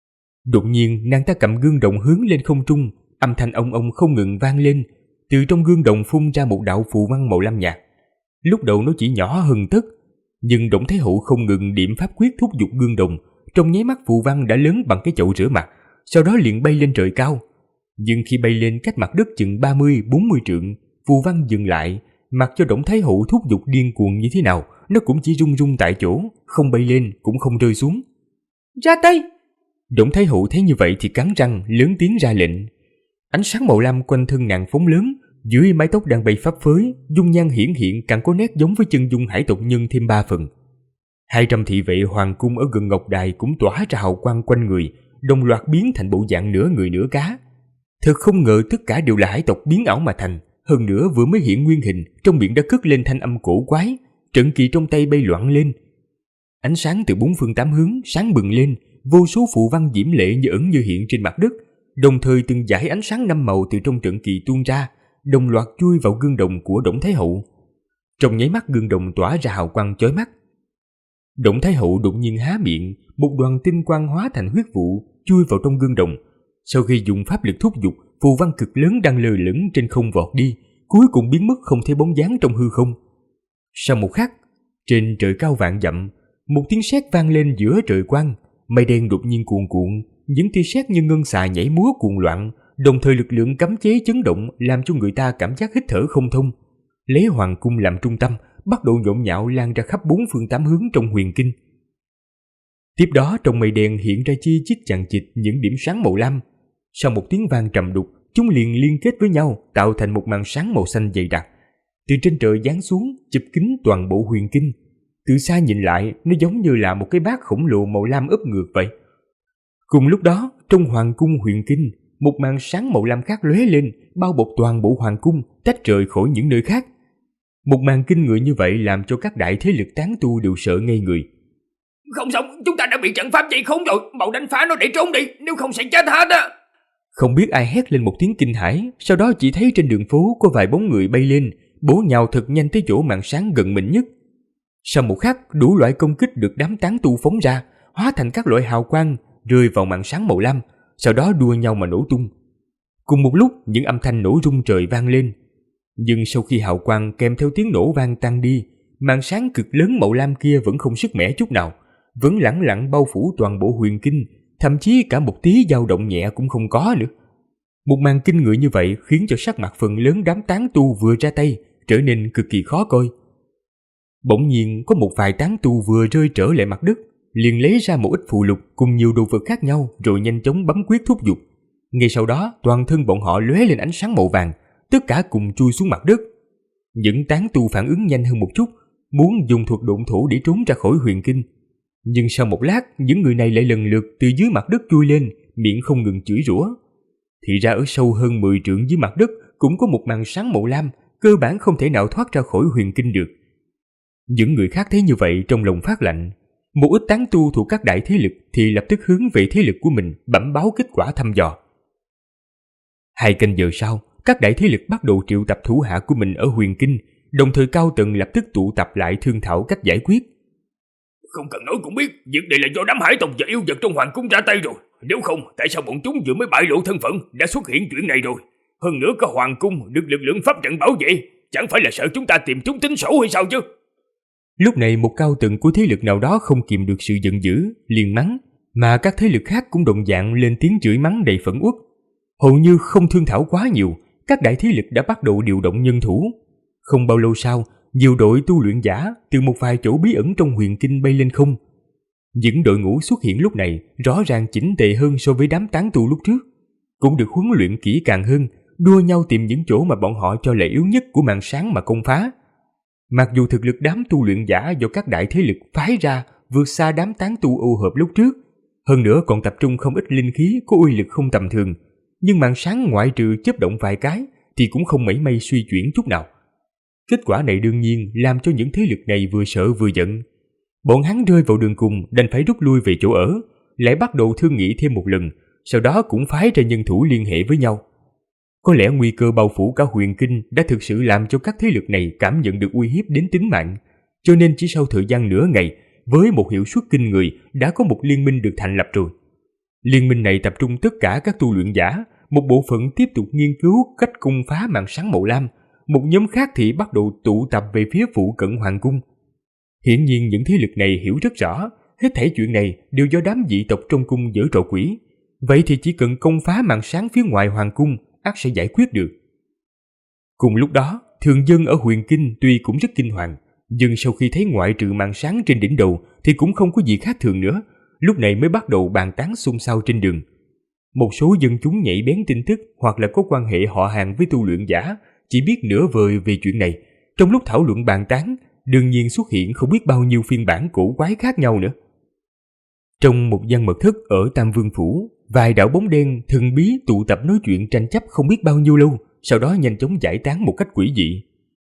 Đột nhiên nàng ta cầm gương đồng hướng lên không trung, âm thanh ông ông không ngừng vang lên. Từ trong gương đồng phun ra một đạo phù văn màu lam nhạt. Lúc đầu nó chỉ nhỏ hơn tấc, nhưng Đổng Thái Hậu không ngừng niệm pháp quyết thúc giục gương đồng, trong nháy mắt phù văn đã lớn bằng cái chậu rửa mặt, sau đó liền bay lên trời cao. Nhưng khi bay lên cách mặt đất chừng 30-40 trượng, phù văn dừng lại, mặc cho Đổng Thái Hậu thúc giục điên cuồng như thế nào, nó cũng chỉ rung rung tại chỗ, không bay lên cũng không rơi xuống. Ra tay! Đổng Thái Hậu thấy như vậy thì cắn răng lớn tiếng ra lệnh. Ánh sáng màu lam quanh thân nàng phóng lớn, dưới mái tóc đang bay phấp phới, dung nhan hiển hiện càng có nét giống với chân dung hải tộc nhân thêm 3 phần. 200 thị vệ hoàng cung ở gần ngọc đài cũng tỏa ra hào quang quanh người, đồng loạt biến thành bộ dạng nửa người nửa cá. Thật không ngờ tất cả đều là hải tộc biến ảo mà thành, hơn nữa vừa mới hiện nguyên hình, trong miệng đã cất lên thanh âm cổ quái, trận kỳ trong tay bay loạn lên. Ánh sáng từ 4 phương 8 hướng sáng bừng lên, vô số phù văn diễm lệ như ẩn như hiện trên mặt đất, đồng thời từng dải ánh sáng 5 màu từ trong trận kỳ tuôn ra, đồng loạt chui vào gương đồng của Đổng Thái Hậu. Trong nháy mắt gương đồng tỏa ra hào quang chói mắt. Đổng Thái Hậu đột nhiên há miệng, một đoàn tinh quang hóa thành huyết vụ chui vào trong gương đồng. Sau khi dùng pháp lực thúc giục, phù văn cực lớn đang lơ lửng trên không vọt đi, cuối cùng biến mất không thấy bóng dáng trong hư không. Sau một khắc, trên trời cao vạn dặm, một tiếng sét vang lên giữa trời quang, mây đen đột nhiên cuồn cuộn, những tia sét như ngân xà nhảy múa cuồng loạn, đồng thời lực lượng cấm chế chấn động làm cho người ta cảm giác hít thở không thông. Lấy hoàng cung làm trung tâm, bắt đầu nhộn nhạo lan ra khắp 4 phương 8 hướng trong huyền kinh. Tiếp đó trong mây đen hiện ra chi chít chằng chịt những điểm sáng màu lam. Sau một tiếng vang trầm đục, chúng liền liên kết với nhau tạo thành một màn sáng màu xanh dày đặc. Từ trên trời giáng xuống, chụp kín toàn bộ huyền kinh. Từ xa nhìn lại, nó giống như là một cái bát khổng lồ màu lam úp ngược vậy. Cùng lúc đó, trong hoàng cung huyền kinh, một màn sáng màu lam khác lóe lên, bao bọc toàn bộ hoàng cung, tách rời khỏi những nơi khác. Một màn kinh người như vậy làm cho các đại thế lực tán tu đều sợ ngây người. Không xong, chúng ta đã bị trận pháp dây khốn rồi, mau đánh phá nó để trốn đi, nếu không sẽ chết hết á. Không biết ai hét lên một tiếng kinh hãi, sau đó chỉ thấy trên đường phố có vài bóng người bay lên, bổ nhào thật nhanh tới chỗ màn sáng gần mình nhất. Sau một khắc, đủ loại công kích được đám tán tu phóng ra, hóa thành các loại hào quang rơi vào màn sáng màu lam, sau đó đua nhau mà nổ tung. Cùng một lúc, những âm thanh nổ rung trời vang lên. Nhưng sau khi hào quang kèm theo tiếng nổ vang tan đi, màn sáng cực lớn màu lam kia vẫn không sức mẻ chút nào, vẫn lẳng lặng bao phủ toàn bộ huyền kinh, thậm chí cả một tí dao động nhẹ cũng không có nữa. Một màn kinh người như vậy khiến cho sắc mặt phần lớn đám tán tu vừa ra tay trở nên cực kỳ khó coi. Bỗng nhiên có một vài tán tu vừa rơi trở lại mặt đất, liền lấy ra một ít phù lục cùng nhiều đồ vật khác nhau rồi nhanh chóng bấm quyết thúc giục. Ngay sau đó, toàn thân bọn họ lóe lên ánh sáng màu vàng, tất cả cùng chui xuống mặt đất. Những tán tu phản ứng nhanh hơn một chút, muốn dùng thuật độn thổ để trốn ra khỏi huyền kinh. Nhưng sau một lát, những người này lại lần lượt từ dưới mặt đất chui lên, miệng không ngừng chửi rủa. Thì ra ở sâu hơn 10 trượng dưới mặt đất cũng có một màn sáng màu lam, cơ bản không thể nào thoát ra khỏi huyền kinh được. Những người khác thấy như vậy trong lòng phát lạnh. Một ít tán tu thuộc các đại thế lực thì lập tức hướng về thế lực của mình bẩm báo kết quả thăm dò. 2 canh giờ sau, các đại thế lực bắt đầu triệu tập thủ hạ của mình ở huyền kinh, đồng thời cao tầng lập tức tụ tập lại thương thảo cách giải quyết. Không cần nói cũng biết, việc này là do đám hải tộc và yêu vật trong hoàng cung ra tay rồi. Nếu không, tại sao bọn chúng vừa mới bại lộ thân phận đã xuất hiện chuyện này rồi? Hơn nữa có hoàng cung được lực lượng pháp trận bảo vệ, chẳng phải là sợ chúng ta tìm chúng tính sổ hay sao chứ? Lúc này một cao tầng của thế lực nào đó không kìm được sự giận dữ, liền mắng, mà các thế lực khác cũng đồng dạng lên tiếng chửi mắng đầy phẫn uất. Hầu như không thương thảo quá nhiều, các đại thế lực đã bắt đầu điều động nhân thủ. Không bao lâu sau, nhiều đội tu luyện giả từ một vài chỗ bí ẩn trong huyền kinh bay lên không. Những đội ngũ xuất hiện lúc này rõ ràng chỉnh tề hơn so với đám tán tu lúc trước, cũng được huấn luyện kỹ càng hơn, đua nhau tìm những chỗ mà bọn họ cho là yếu nhất của màn sáng mà công phá. Mặc dù thực lực đám tu luyện giả do các đại thế lực phái ra vượt xa đám tán tu ô hợp lúc trước, hơn nữa còn tập trung không ít linh khí có uy lực không tầm thường, nhưng màn sáng ngoại trừ chớp động vài cái thì cũng không mảy may suy chuyển chút nào. Kết quả này đương nhiên làm cho những thế lực này vừa sợ vừa giận. Bọn hắn rơi vào đường cùng đành phải rút lui về chỗ ở, lại bắt đầu thương nghị thêm một lần, sau đó cũng phái ra nhân thủ liên hệ với nhau. Có lẽ nguy cơ bao phủ cả huyền kinh đã thực sự làm cho các thế lực này cảm nhận được uy hiếp đến tính mạng, cho nên chỉ sau thời gian nửa ngày, với một hiệu suất kinh người đã có một liên minh được thành lập rồi. Liên minh này tập trung tất cả các tu luyện giả, một bộ phận tiếp tục nghiên cứu cách công phá màn sáng màu lam, một nhóm khác thì bắt đầu tụ tập về phía phụ cận hoàng cung. Hiển nhiên những thế lực này hiểu rất rõ, hết thảy chuyện này đều do đám dị tộc trong cung giở trò quỷ. Vậy thì chỉ cần công phá màn sáng phía ngoài hoàng cung, ắt sẽ giải quyết được. Cùng lúc đó, thường dân ở huyền kinh tuy cũng rất kinh hoàng, nhưng sau khi thấy ngoại trừ màn sáng trên đỉnh đầu thì cũng không có gì khác thường nữa, lúc này mới bắt đầu bàn tán xôn xao trên đường. Một số dân chúng nhạy bén tin tức hoặc là có quan hệ họ hàng với tu luyện giả chỉ biết nửa vời về chuyện này. Trong lúc thảo luận bàn tán, đương nhiên xuất hiện không biết bao nhiêu phiên bản cổ quái khác nhau nữa. Trong một gian mật thất ở Tam Vương Phủ, vài đạo bóng đen thần bí tụ tập nói chuyện tranh chấp không biết bao nhiêu lâu, sau đó nhanh chóng giải tán một cách quỷ dị.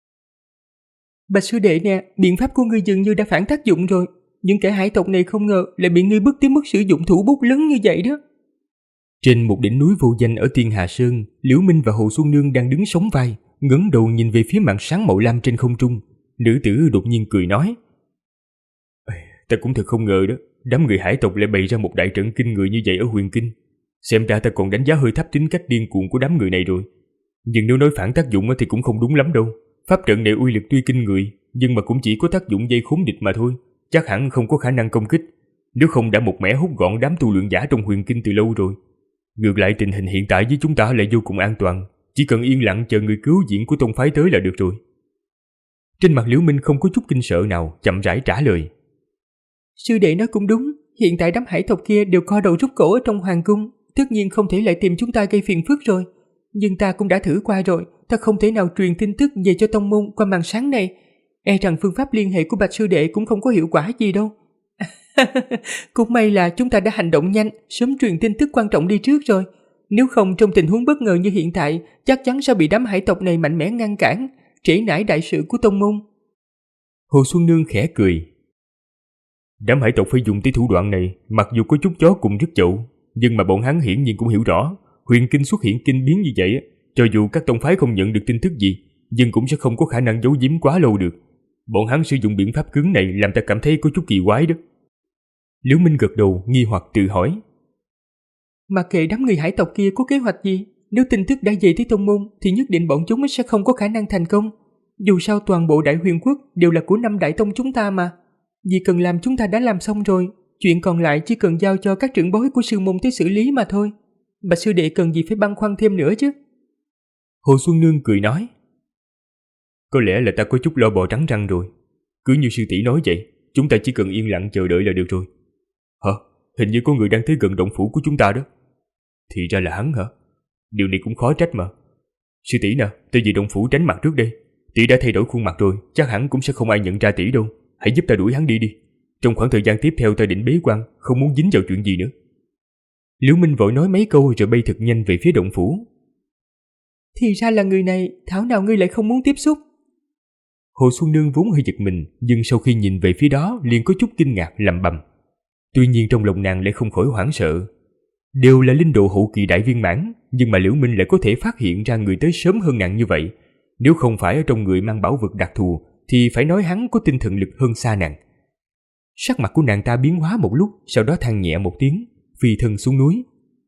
Bạch sư đệ nè, biện pháp của ngươi dường như đã phản tác dụng rồi. Những kẻ hải tộc này không ngờ lại bị ngươi bức tới mức sử dụng thủ bút lớn như vậy đó. Trên một đỉnh núi vô danh ở Tiên Hà Sơn, Liễu Minh và Hồ Xuân Nương đang đứng sóng vai, ngẩng đầu nhìn về phía màn sáng màu lam trên không trung. Nữ tử đột nhiên cười nói: Ta cũng thật không ngờ đó, đám người hải tộc lại bày ra một đại trận kinh người như vậy ở huyền kinh. Xem ra ta còn đánh giá hơi thấp tính cách điên cuồng của đám người này rồi. Nhưng nếu nói phản tác dụng thì cũng không đúng lắm đâu. Pháp trận này uy lực tuy kinh người, nhưng mà cũng chỉ có tác dụng dây khốn địch mà thôi, chắc hẳn không có khả năng công kích. Nếu không đã một mẻ hút gọn đám tu luyện giả trong huyền kinh từ lâu rồi. Ngược lại tình hình hiện tại với chúng ta lại vô cùng an toàn, chỉ cần yên lặng chờ người cứu viện của tông phái tới là được rồi. Trên mặt Liễu Minh không có chút kinh sợ nào, chậm rãi trả lời: Sư đệ nói cũng đúng, hiện tại đám hải tộc kia đều co đầu rút cổ ở trong hoàng cung, tất nhiên không thể lại tìm chúng ta gây phiền phức rồi. Nhưng ta cũng đã thử qua rồi, ta không thể nào truyền tin tức về cho tông môn qua màn sáng này. E rằng phương pháp liên hệ của Bạch sư đệ cũng không có hiệu quả gì đâu. Cũng may là chúng ta đã hành động nhanh, sớm truyền tin tức quan trọng đi trước rồi. Nếu không trong tình huống bất ngờ như hiện tại, chắc chắn sẽ bị đám hải tộc này mạnh mẽ ngăn cản, trễ nải đại sự của tông môn. Hồ Xuân Nương khẽ cười: Đám hải tộc phải dùng tới thủ đoạn này, mặc dù có chút chó cùng rất chậu, nhưng mà bọn hắn hiển nhiên cũng hiểu rõ, huyền kinh xuất hiện kinh biến như vậy, cho dù các tông phái không nhận được tin tức gì, nhưng cũng sẽ không có khả năng giấu giếm quá lâu được. Bọn hắn sử dụng biện pháp cứng này làm ta cảm thấy có chút kỳ quái đó. Liễu Minh gật đầu, nghi hoặc tự hỏi. Mà kệ đám người hải tộc kia có kế hoạch gì, nếu tin tức đã về tới tông môn thì nhất định bọn chúng sẽ không có khả năng thành công. Dù sao toàn bộ Đại Huyền Quốc đều là của 5 đại tông chúng ta mà. Vì cần làm chúng ta đã làm xong rồi, chuyện còn lại chỉ cần giao cho các trưởng bối của sư môn tới xử lý mà thôi. Bạch sư đệ cần gì phải băn khoăn thêm nữa chứ? Hồ Xuân Nương cười nói. Có lẽ là ta có chút lo bò trắng răng rồi. Cứ như sư tỷ nói vậy, chúng ta chỉ cần yên lặng chờ đợi là được rồi. Hả? Hình như có người đang tới gần động phủ của chúng ta đó. Thì ra là hắn hả? Điều này cũng khó trách mà. Sư tỷ nè, tới vì động phủ tránh mặt trước đây. Tỷ đã thay đổi khuôn mặt rồi, chắc hẳn cũng sẽ không ai nhận ra tỷ đâu. Hãy giúp ta đuổi hắn đi đi. Trong khoảng thời gian tiếp theo ta định bế quan, không muốn dính vào chuyện gì nữa. Liễu Minh vội nói mấy câu rồi bay thật nhanh về phía động phủ. Thì ra là người này, thảo nào ngươi lại không muốn tiếp xúc? Hồ Xuân Nương vốn hơi giật mình, nhưng sau khi nhìn về phía đó liền có chút kinh ngạc lẩm bẩm. Tuy nhiên trong lòng nàng lại không khỏi hoảng sợ. Đều là linh độ hậu kỳ đại viên mãn, nhưng mà Liễu Minh lại có thể phát hiện ra người tới sớm hơn nàng như vậy. Nếu không phải ở trong người mang bảo vật đặc thù, thì phải nói hắn có tinh thần lực hơn xa nàng. Sắc mặt của nàng ta biến hóa một lúc, sau đó than nhẹ một tiếng, phi thân xuống núi.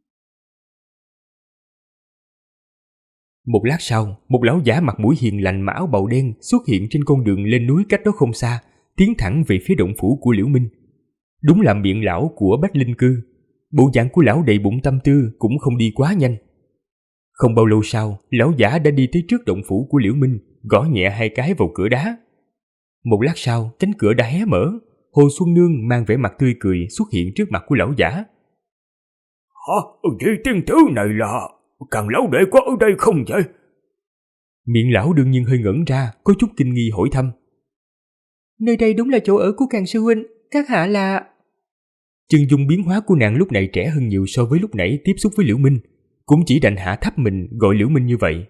Một lát sau, một lão giả mặt mũi hiền lành mà áo bào đen xuất hiện trên con đường lên núi cách đó không xa, tiến thẳng về phía động phủ của Liễu Minh. Đúng là miệng lão của Bách Linh Cư. Bộ dạng của lão đầy bụng tâm tư cũng không đi quá nhanh. Không bao lâu sau, lão giả đã đi tới trước động phủ của Liễu Minh, gõ nhẹ 2 cái vào cửa đá. Một lát sau, cánh cửa đã hé mở, Hồ Xuân Nương mang vẻ mặt tươi cười xuất hiện trước mặt của lão giả. Hả? Vị tiên tử này là... Càng lão đệ có ở đây không vậy? Miệng lão đương nhiên hơi ngẩn ra, có chút kinh nghi hỏi thăm. Nơi đây đúng là chỗ ở của Càng sư huynh, các hạ là... Chân dung biến hóa của nàng lúc này trẻ hơn nhiều so với lúc nãy tiếp xúc với Liễu Minh, cũng chỉ đành hạ thấp mình gọi Liễu Minh như vậy.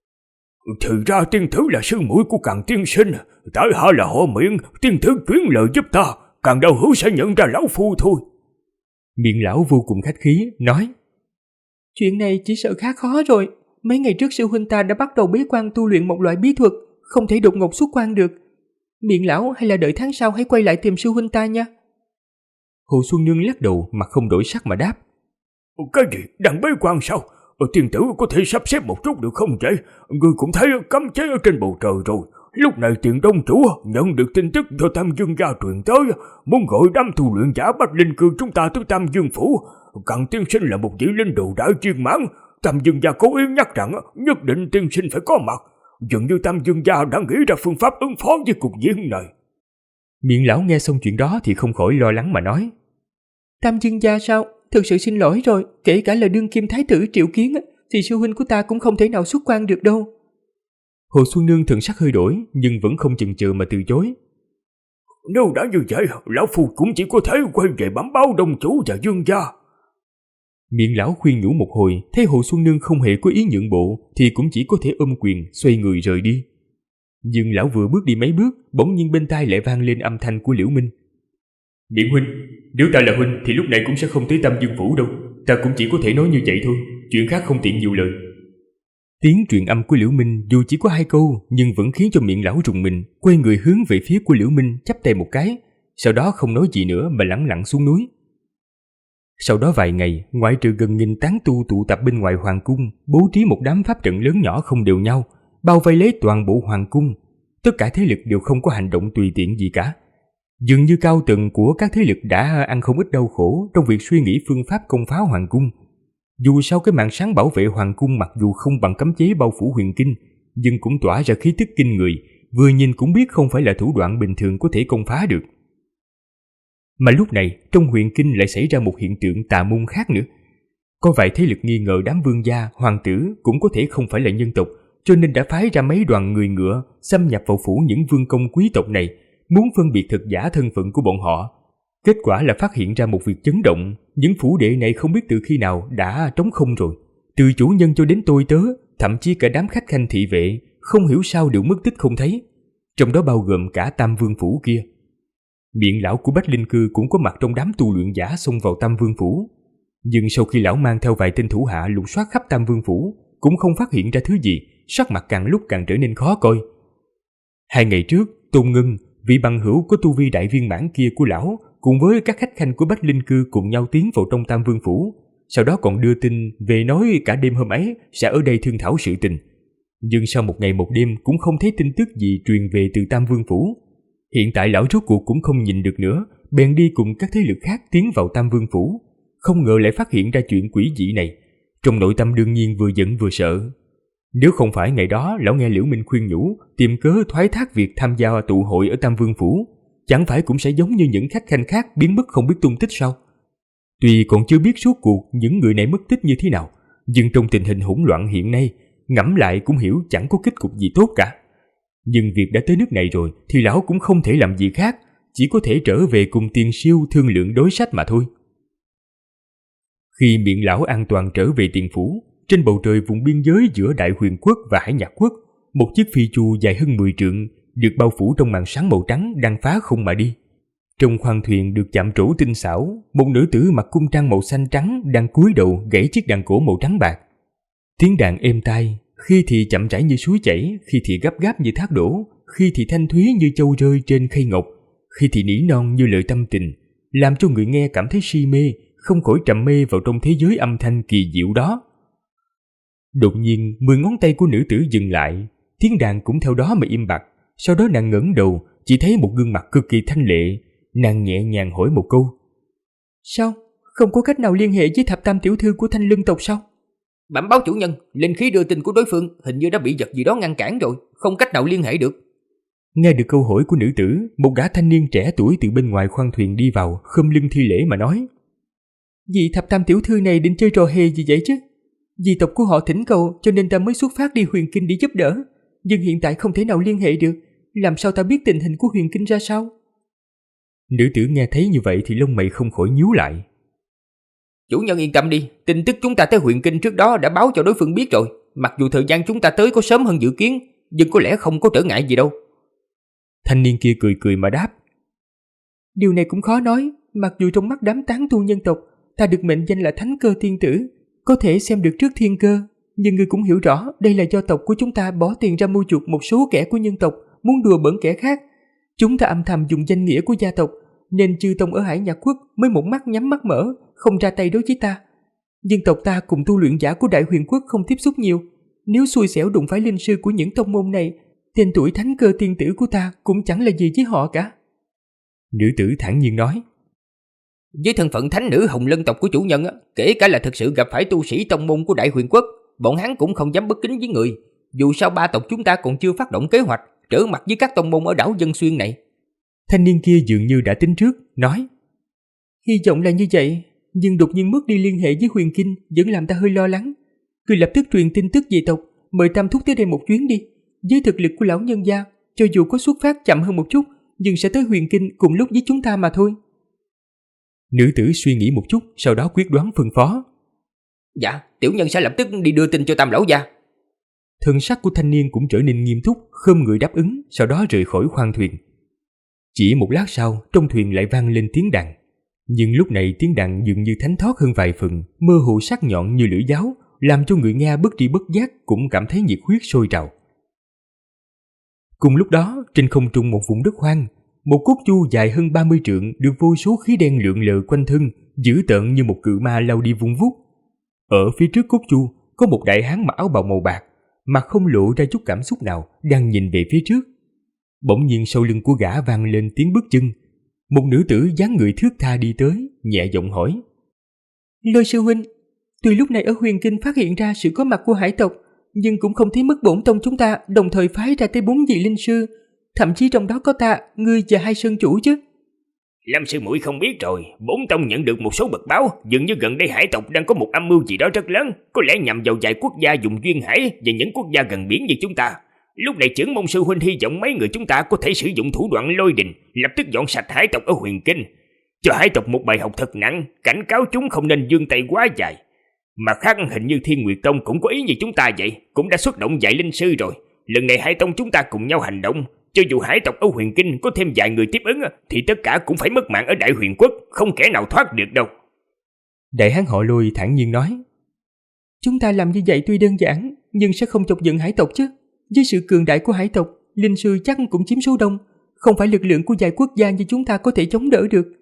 Thì ra tiên tử là sư muội của Càng tiên sinh, tại hạ là họ Miệng, tiên tử chuyển lời giúp ta, Càng đạo hữu sẽ nhận ra lão phu thôi. Miệng lão vô cùng khách khí, nói. Chuyện này chỉ sợ khá khó rồi. Mấy ngày trước sư huynh ta đã bắt đầu bế quan tu luyện một loại bí thuật, không thể đột ngột xuất quan được. Miệng lão hay là đợi tháng sau hãy quay lại tìm sư huynh ta nha. Hồ Xuân Nương lắc đầu, mặt không đổi sắc mà đáp. Cái gì? Đang bế quan sao? Tiên tử có thể sắp xếp một chút được không vậy? Ngươi cũng thấy cấm chế ở trên bầu trời rồi. Lúc này Tiền Đông Chủ nhận được tin tức do Tam Dương gia truyền tới, muốn gọi đám tu luyện giả Bách Linh Cư chúng ta tới Tam Dương Phủ. Càng tiên sinh là một vị linh đồ đại viên mãn, Tam Dương gia cố ý nhắc rằng nhất định tiên sinh phải có mặt. Dường như Tam Dương gia đã nghĩ ra phương pháp ứng phó với cục diện này. Miệng lão nghe xong chuyện đó thì không khỏi lo lắng mà nói. Tam Dương gia sao? Thực sự xin lỗi rồi, kể cả là đương kim thái tử Triệu Kiến thì sư huynh của ta cũng không thể nào xuất quan được đâu. Hồ Xuân Nương thần sắc hơi đổi, nhưng vẫn không chần chừ mà từ chối. Nếu đã như vậy, lão phu cũng chỉ có thể quay về bẩm báo Đông Chủ và Dương gia. Miệng lão khuyên nhủ một hồi, thấy Hồ Xuân Nương không hề có ý nhượng bộ, thì cũng chỉ có thể ôm quyền xoay người rời đi. Nhưng lão vừa bước đi mấy bước, bỗng nhiên bên tai lại vang lên âm thanh của Liễu Minh. Miễn huynh, nếu ta là huynh thì lúc này cũng sẽ không tới Tam Dương Phủ đâu. Ta cũng chỉ có thể nói như vậy thôi, chuyện khác không tiện nhiều lời. Tiếng truyền âm của Liễu Minh dù chỉ có 2 câu, nhưng vẫn khiến cho miệng lão rùng mình, quay người hướng về phía của Liễu Minh chắp tay một cái, sau đó không nói gì nữa mà lẳng lặng xuống núi. Sau đó vài ngày, ngoại trừ gần nghìn tán tu tụ tập bên ngoài hoàng cung, bố trí một đám pháp trận lớn nhỏ không đều nhau, bao vây lấy toàn bộ hoàng cung. Tất cả thế lực đều không có hành động tùy tiện gì cả. Dường như cao tầng của các thế lực đã ăn không ít đau khổ trong việc suy nghĩ phương pháp công phá hoàng cung. Dù sao cái màn sáng bảo vệ hoàng cung mặc dù không bằng cấm chế bao phủ huyền kinh, nhưng cũng tỏa ra khí tức kinh người, vừa nhìn cũng biết không phải là thủ đoạn bình thường có thể công phá được. Mà lúc này, trong huyền kinh lại xảy ra một hiện tượng tà môn khác nữa. Có vài thế lực nghi ngờ đám vương gia, hoàng tử cũng có thể không phải là nhân tộc, cho nên đã phái ra mấy đoàn người ngựa xâm nhập vào phủ những vương công quý tộc này, muốn phân biệt thật giả thân phận của bọn họ. Kết quả là phát hiện ra một việc chấn động, những phủ đệ này không biết từ khi nào đã trống không rồi. Từ chủ nhân cho đến tôi tớ, thậm chí cả đám khách khanh thị vệ, không hiểu sao đều mất tích không thấy. Trong đó bao gồm cả Tam Vương phủ kia. Miệng lão của Bách Linh Cư cũng có mặt trong đám tu luyện giả xông vào Tam Vương Phủ. Nhưng sau khi lão mang theo vài tên thủ hạ lục soát khắp Tam Vương Phủ, cũng không phát hiện ra thứ gì, sắc mặt càng lúc càng trở nên khó coi. 2 ngày trước, Tôn Ngân, vị bằng hữu có tu vi đại viên mãn kia của lão, cùng với các khách khanh của Bách Linh Cư cùng nhau tiến vào trong Tam Vương Phủ, sau đó còn đưa tin về nói cả đêm hôm ấy sẽ ở đây thương thảo sự tình. Nhưng sau 1 ngày 1 đêm cũng không thấy tin tức gì truyền về từ Tam Vương Phủ. Hiện tại lão rốt cuộc cũng không nhìn được nữa, bèn đi cùng các thế lực khác tiến vào Tam Vương Phủ. Không ngờ lại phát hiện ra chuyện quỷ dị này. Trong nội tâm đương nhiên vừa giận vừa sợ. Nếu không phải ngày đó lão nghe Liễu Minh khuyên nhủ tìm cớ thoái thác việc tham gia tụ hội ở Tam Vương Phủ, chẳng phải cũng sẽ giống như những khách khanh khác biến mất không biết tung tích sao? Tuy còn chưa biết suốt cuộc những người này mất tích như thế nào, nhưng trong tình hình hỗn loạn hiện nay, ngẫm lại cũng hiểu chẳng có kết cục gì tốt cả. Nhưng việc đã tới nước này rồi thì lão cũng không thể làm gì khác, chỉ có thể trở về cùng Tiền Siêu thương lượng đối sách mà thôi. Khi miệng lão an toàn trở về Tiền Phủ, trên bầu trời vùng biên giới giữa Đại Huyền Quốc và Hải Nhạc Quốc, một chiếc phi chu dài hơn 10 trượng được bao phủ trong màn sáng màu trắng đang phá không mà đi. Trong khoang thuyền được chạm trổ tinh xảo, một nữ tử mặc cung trang màu xanh trắng đang cúi đầu gãy chiếc đàn cổ màu trắng bạc. Tiếng đàn êm tai, khi thì chậm rãi như suối chảy, khi thì gấp gáp như thác đổ, khi thì thanh thúy như châu rơi trên khay ngọc, khi thì nỉ non như lời tâm tình, làm cho người nghe cảm thấy si mê, không khỏi trầm mê vào trong thế giới âm thanh kỳ diệu đó. Đột nhiên, 10 ngón tay của nữ tử dừng lại, tiếng đàn cũng theo đó mà im bặt. Sau đó nàng ngẩng đầu, chỉ thấy một gương mặt cực kỳ thanh lệ. Nàng nhẹ nhàng hỏi một câu: Sao? Không có cách nào liên hệ với Thập Tam tiểu thư của Thanh Lân tộc sao? Bẩm báo chủ nhân, linh khí đưa tin của đối phương hình như đã bị vật gì đó ngăn cản rồi, không cách nào liên hệ được. Nghe được câu hỏi của nữ tử, một gã thanh niên trẻ tuổi từ bên ngoài khoang thuyền đi vào, khom lưng thi lễ mà nói: Vị Thập Tam tiểu thư này định chơi trò hề gì vậy chứ? Vì tộc của họ thỉnh cầu cho nên ta mới xuất phát đi Huyền Kinh để giúp đỡ, nhưng hiện tại không thể nào liên hệ được, làm sao ta biết tình hình của Huyền Kinh ra sao? Nữ tử nghe thấy như vậy thì lông mày không khỏi nhíu lại. Chủ nhân yên tâm đi, tin tức chúng ta tới Huyền Kinh trước đó đã báo cho đối phương biết rồi. Mặc dù thời gian chúng ta tới có sớm hơn dự kiến, nhưng có lẽ không có trở ngại gì đâu. Thanh niên kia cười cười mà đáp: Điều này cũng khó nói, mặc dù trong mắt đám tán tu nhân tộc, ta được mệnh danh là Thánh Cơ Tiên Tử, có thể xem được trước thiên cơ, nhưng ngươi cũng hiểu rõ đây là do tộc của chúng ta bỏ tiền ra mua chuộc một số kẻ của nhân tộc muốn đùa bỡn kẻ khác. Chúng ta âm thầm dùng danh nghĩa của gia tộc, nên chư tông ở Hải Nhạc Quốc mới một mắt nhắm mắt mở, không ra tay đối với ta. Nhưng tộc ta cùng tu luyện giả của Đại Huyền Quốc không tiếp xúc nhiều, nếu xui xẻo đụng phải linh sư của những tông môn này, tên tuổi Thánh Cơ Tiên Tử của ta cũng chẳng là gì với họ cả. Nữ tử thản nhiên nói: Với thân phận thánh nữ Hồng Lân tộc của chủ nhân, kể cả là thực sự gặp phải tu sĩ tông môn của Đại Huyền Quốc, bọn hắn cũng không dám bất kính với người. Dù sao 3 tộc chúng ta còn chưa phát động kế hoạch trở mặt với các tông môn ở đảo Dân Xuyên này. Thanh niên kia dường như đã tính trước, nói: Hy vọng là như vậy, nhưng đột nhiên mất đi liên hệ với Huyền Kinh vẫn làm ta hơi lo lắng. Cứ lập tức truyền tin tức về tộc, mời Tam Thúc tới đây một chuyến đi. Với thực lực của lão nhân gia, cho dù có xuất phát chậm hơn một chút, nhưng sẽ tới Huyền Kinh cùng lúc với chúng ta mà thôi. Nữ tử suy nghĩ một chút, sau đó quyết đoán phân phó: Dạ, tiểu nhân sẽ lập tức đi đưa tin cho Tam lão gia. Thân sắc của thanh niên cũng trở nên nghiêm túc, khom người đáp ứng, sau đó rời khỏi khoang thuyền. Chỉ một lát sau, trong thuyền lại vang lên tiếng đàn. Nhưng lúc này tiếng đàn dường như thánh thót hơn vài phần, mơ hồ sắc nhọn như lưỡi giáo, làm cho người nghe bất tri bất giác cũng cảm thấy nhiệt huyết sôi trào. Cùng lúc đó, trên không trung một vùng đất hoang, một cốt chu dài hơn 30 trượng được vô số khí đen lượn lờ quanh thân, dữ tợn như một cự ma lao đi vung vút. Ở phía trước cốt chu có một đại hán mặc áo bào màu bạc, mặt không lộ ra chút cảm xúc nào, đang nhìn về phía trước. Bỗng nhiên sau lưng của gã vang lên tiếng bước chân. Một nữ tử dáng người thướt tha đi tới, nhẹ giọng hỏi: Lôi sư huynh, tuy lúc này ở Huyền Kinh phát hiện ra sự có mặt của hải tộc, nhưng cũng không thấy mất bổn tông chúng ta đồng thời phái ra tới 4 vị linh sư, thậm chí trong đó có ta, ngươi và 2 sơn chủ chứ. Lâm sư muội không biết rồi, bổn tông nhận được một số mật báo, dường như gần đây hải tộc đang có một âm mưu gì đó rất lớn, có lẽ nhằm vào vài quốc gia vùng duyên hải và những quốc gia gần biển như chúng ta. Lúc này trưởng môn sư huynh hy vọng mấy người chúng ta có thể sử dụng thủ đoạn lôi đình, lập tức dọn sạch hải tộc ở Huyền Kinh, cho hải tộc một bài học thật nặng, cảnh cáo chúng không nên giương tay quá dài. Mà khác hình như Thiên Nguyệt Tông cũng có ý như chúng ta vậy, cũng đã xuất động vài linh sư rồi. Lần này hai tông chúng ta cùng nhau hành động, Cho dù hải tộc ở Huyền Kinh có thêm vài người tiếp ứng thì tất cả cũng phải mất mạng ở Đại Huyền Quốc, không kẻ nào thoát được đâu. Đại hán họ Lôi thản nhiên nói. Chúng ta làm như vậy tuy đơn giản, nhưng sẽ không chọc giận hải tộc chứ. Với sự cường đại của hải tộc, linh sư chắc cũng chiếm số đông, không phải lực lượng của vài quốc gia như chúng ta có thể chống đỡ được.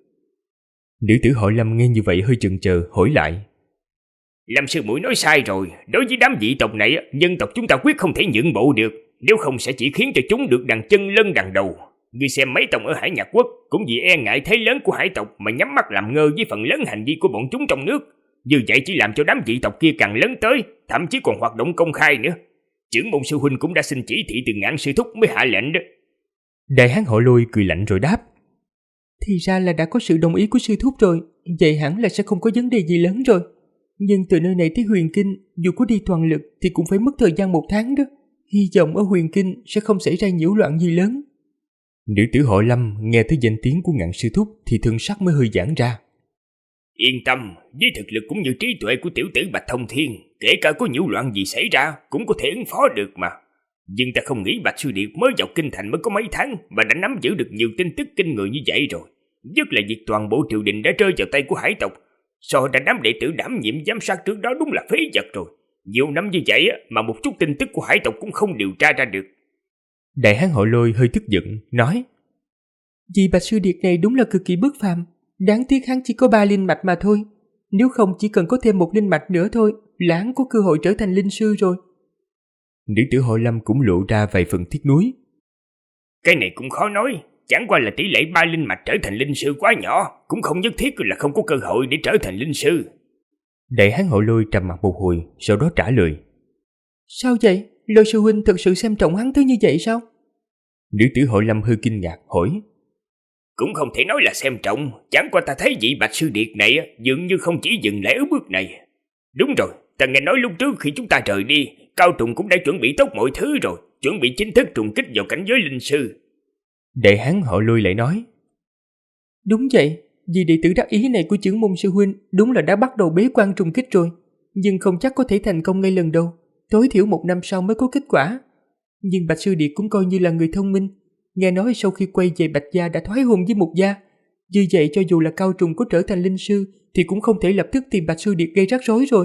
Nữ tử họ Lâm nghe như vậy hơi chần chờ, hỏi lại. Lâm sư muội nói sai rồi, đối với đám dị tộc này, nhân tộc chúng ta quyết không thể nhượng bộ được, nếu không sẽ chỉ khiến cho chúng được đằng chân lân đằng đầu. Ngươi xem mấy tông ở Hải Nhạc Quốc cũng vì e ngại thế lớn của hải tộc mà nhắm mắt làm ngơ với phần lớn hành vi của bọn chúng trong nước. Như vậy chỉ làm cho đám dị tộc kia càng lớn tới, thậm chí còn hoạt động công khai nữa. Trưởng môn sư huynh cũng đã xin chỉ thị từ Ngạn sư thúc mới hạ lệnh đó. Đại hán họ Lôi cười lạnh rồi đáp. Thì ra là đã có sự đồng ý của sư thúc rồi, vậy hẳn là sẽ không có vấn đề gì lớn rồi. Nhưng từ nơi này tới Huyền Kinh, dù có đi toàn lực thì cũng phải mất thời gian 1 tháng đó. Hy vọng ở Huyền Kinh sẽ không xảy ra nhiễu loạn gì lớn. Nữ tử họ Lâm nghe tới danh tiếng của Ngạn sư thúc thì thân sắc mới hơi giãn ra. Yên tâm, với thực lực cũng như trí tuệ của tiểu tử Bạch Thông Thiên, kể cả có nhiễu loạn gì xảy ra cũng có thể ứng phó được mà. Nhưng ta không nghĩ Bạch Sư Điệt mới vào kinh thành mới có mấy tháng mà đã nắm giữ được nhiều tin tức kinh người như vậy rồi. Nhất là việc toàn bộ triều đình đã rơi vào tay của hải tộc. So ra đám đệ tử đảm nhiệm giám sát trước đó đúng là phế vật rồi. Nhiều năm như vậy mà một chút tin tức của hải tộc cũng không điều tra ra được. Đại hán họ Lôi hơi tức giận, nói. Vì Bạch Sư Điệt này đúng là cực kỳ bất phàm. Đáng tiếc hắn chỉ có 3 linh mạch mà thôi. Nếu không chỉ cần có thêm 1 linh mạch nữa thôi là hắn có cơ hội trở thành linh sư rồi. Nữ tử họ Lâm cũng lộ ra vài phần tiếc nuối. Cái này cũng khó nói, chẳng qua là tỷ lệ 3 linh mạch trở thành linh sư quá nhỏ, cũng không nhất thiết là không có cơ hội để trở thành linh sư. Đại hán họ Lôi trầm mặt một hồi, sau đó trả lời. Sao vậy? Lôi sư huynh thực sự xem trọng hắn tới như vậy sao? Nữ tử họ Lâm hơi kinh ngạc, hỏi. Cũng không thể nói là xem trọng, chẳng qua ta thấy vị Bạch Sư Điệt này dường như không chỉ dừng lại ở bước này. Đúng rồi, ta nghe nói lúc trước khi chúng ta rời đi, Cao Trùng cũng đã chuẩn bị tốt mọi thứ rồi, chuẩn bị chính thức trùng kích vào cảnh giới linh sư. Đại hán họ Lôi lại nói. Đúng vậy, vì đệ tử đắc ý này của trưởng môn sư huynh đúng là đã bắt đầu bế quan trùng kích rồi, nhưng không chắc có thể thành công ngay lần đầu, tối thiểu 1 năm sau mới có kết quả. Nhưng Bạch Sư Điệt cũng coi như là người thông minh, nghe nói sau khi quay về Bạch Gia đã thoái hôn với Mục Gia. Như vậy cho dù là Cao Trùng có trở thành linh sư thì cũng không thể lập tức tìm Bạch Sư Điệt gây rắc rối rồi.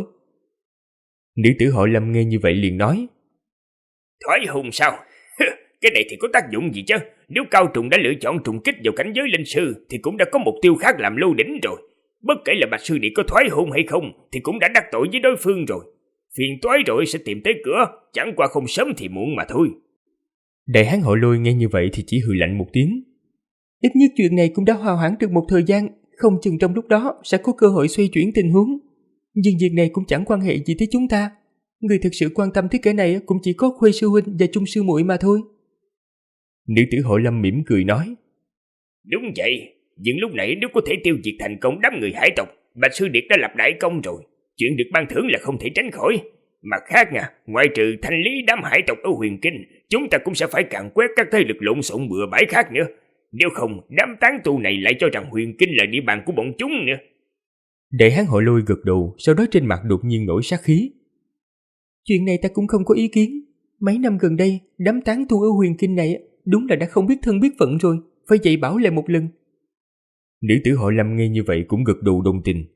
Nữ tử họ Lâm nghe như vậy liền nói. Thoái hôn sao? Cái này thì có tác dụng gì chứ? Nếu Cao Trùng đã lựa chọn trùng kích vào cảnh giới linh sư thì cũng đã có mục tiêu khác làm lô đỉnh rồi. Bất kể là Bạch Sư Điệt có thoái hôn hay không thì cũng đã đắc tội với đối phương rồi. Phiền toái rồi sẽ tìm tới cửa, chẳng qua không sớm thì muộn mà thôi. Đại hán họ Lôi nghe như vậy thì chỉ hừ lạnh một tiếng. Ít nhất chuyện này cũng đã hòa hoãn được một thời gian, không chừng trong lúc đó sẽ có cơ hội xoay chuyển tình huống. Nhưng việc này cũng chẳng quan hệ gì tới chúng ta. Người thực sự quan tâm tới cái này cũng chỉ có Khuê sư huynh và Trung sư muội mà thôi. Nữ tử họ Lâm mỉm cười nói. Đúng vậy, nhưng lúc nãy nếu có thể tiêu diệt thành công đám người hải tộc, Bạch Sư Điệt đã lập đại công rồi. Chuyện được ban thưởng là không thể tránh khỏi. Mặt khác ngoại trừ thanh lý đám hải tộc ở Huyền Kinh, chúng ta cũng sẽ phải càn quét các thế lực lộn xộn bừa bãi khác nữa. Nếu không, đám tán tu này lại cho rằng Huyền Kinh là địa bàn của bọn chúng nữa. Đại hán họ Lôi gật đầu, sau đó trên mặt đột nhiên nổi sát khí. Chuyện này ta cũng không có ý kiến. Mấy năm gần đây, đám tán tu ở Huyền Kinh này đúng là đã không biết thân biết phận rồi, phải dạy bảo lại một lần. Nữ tử họ Lâm nghe như vậy cũng gật đầu đồng tình.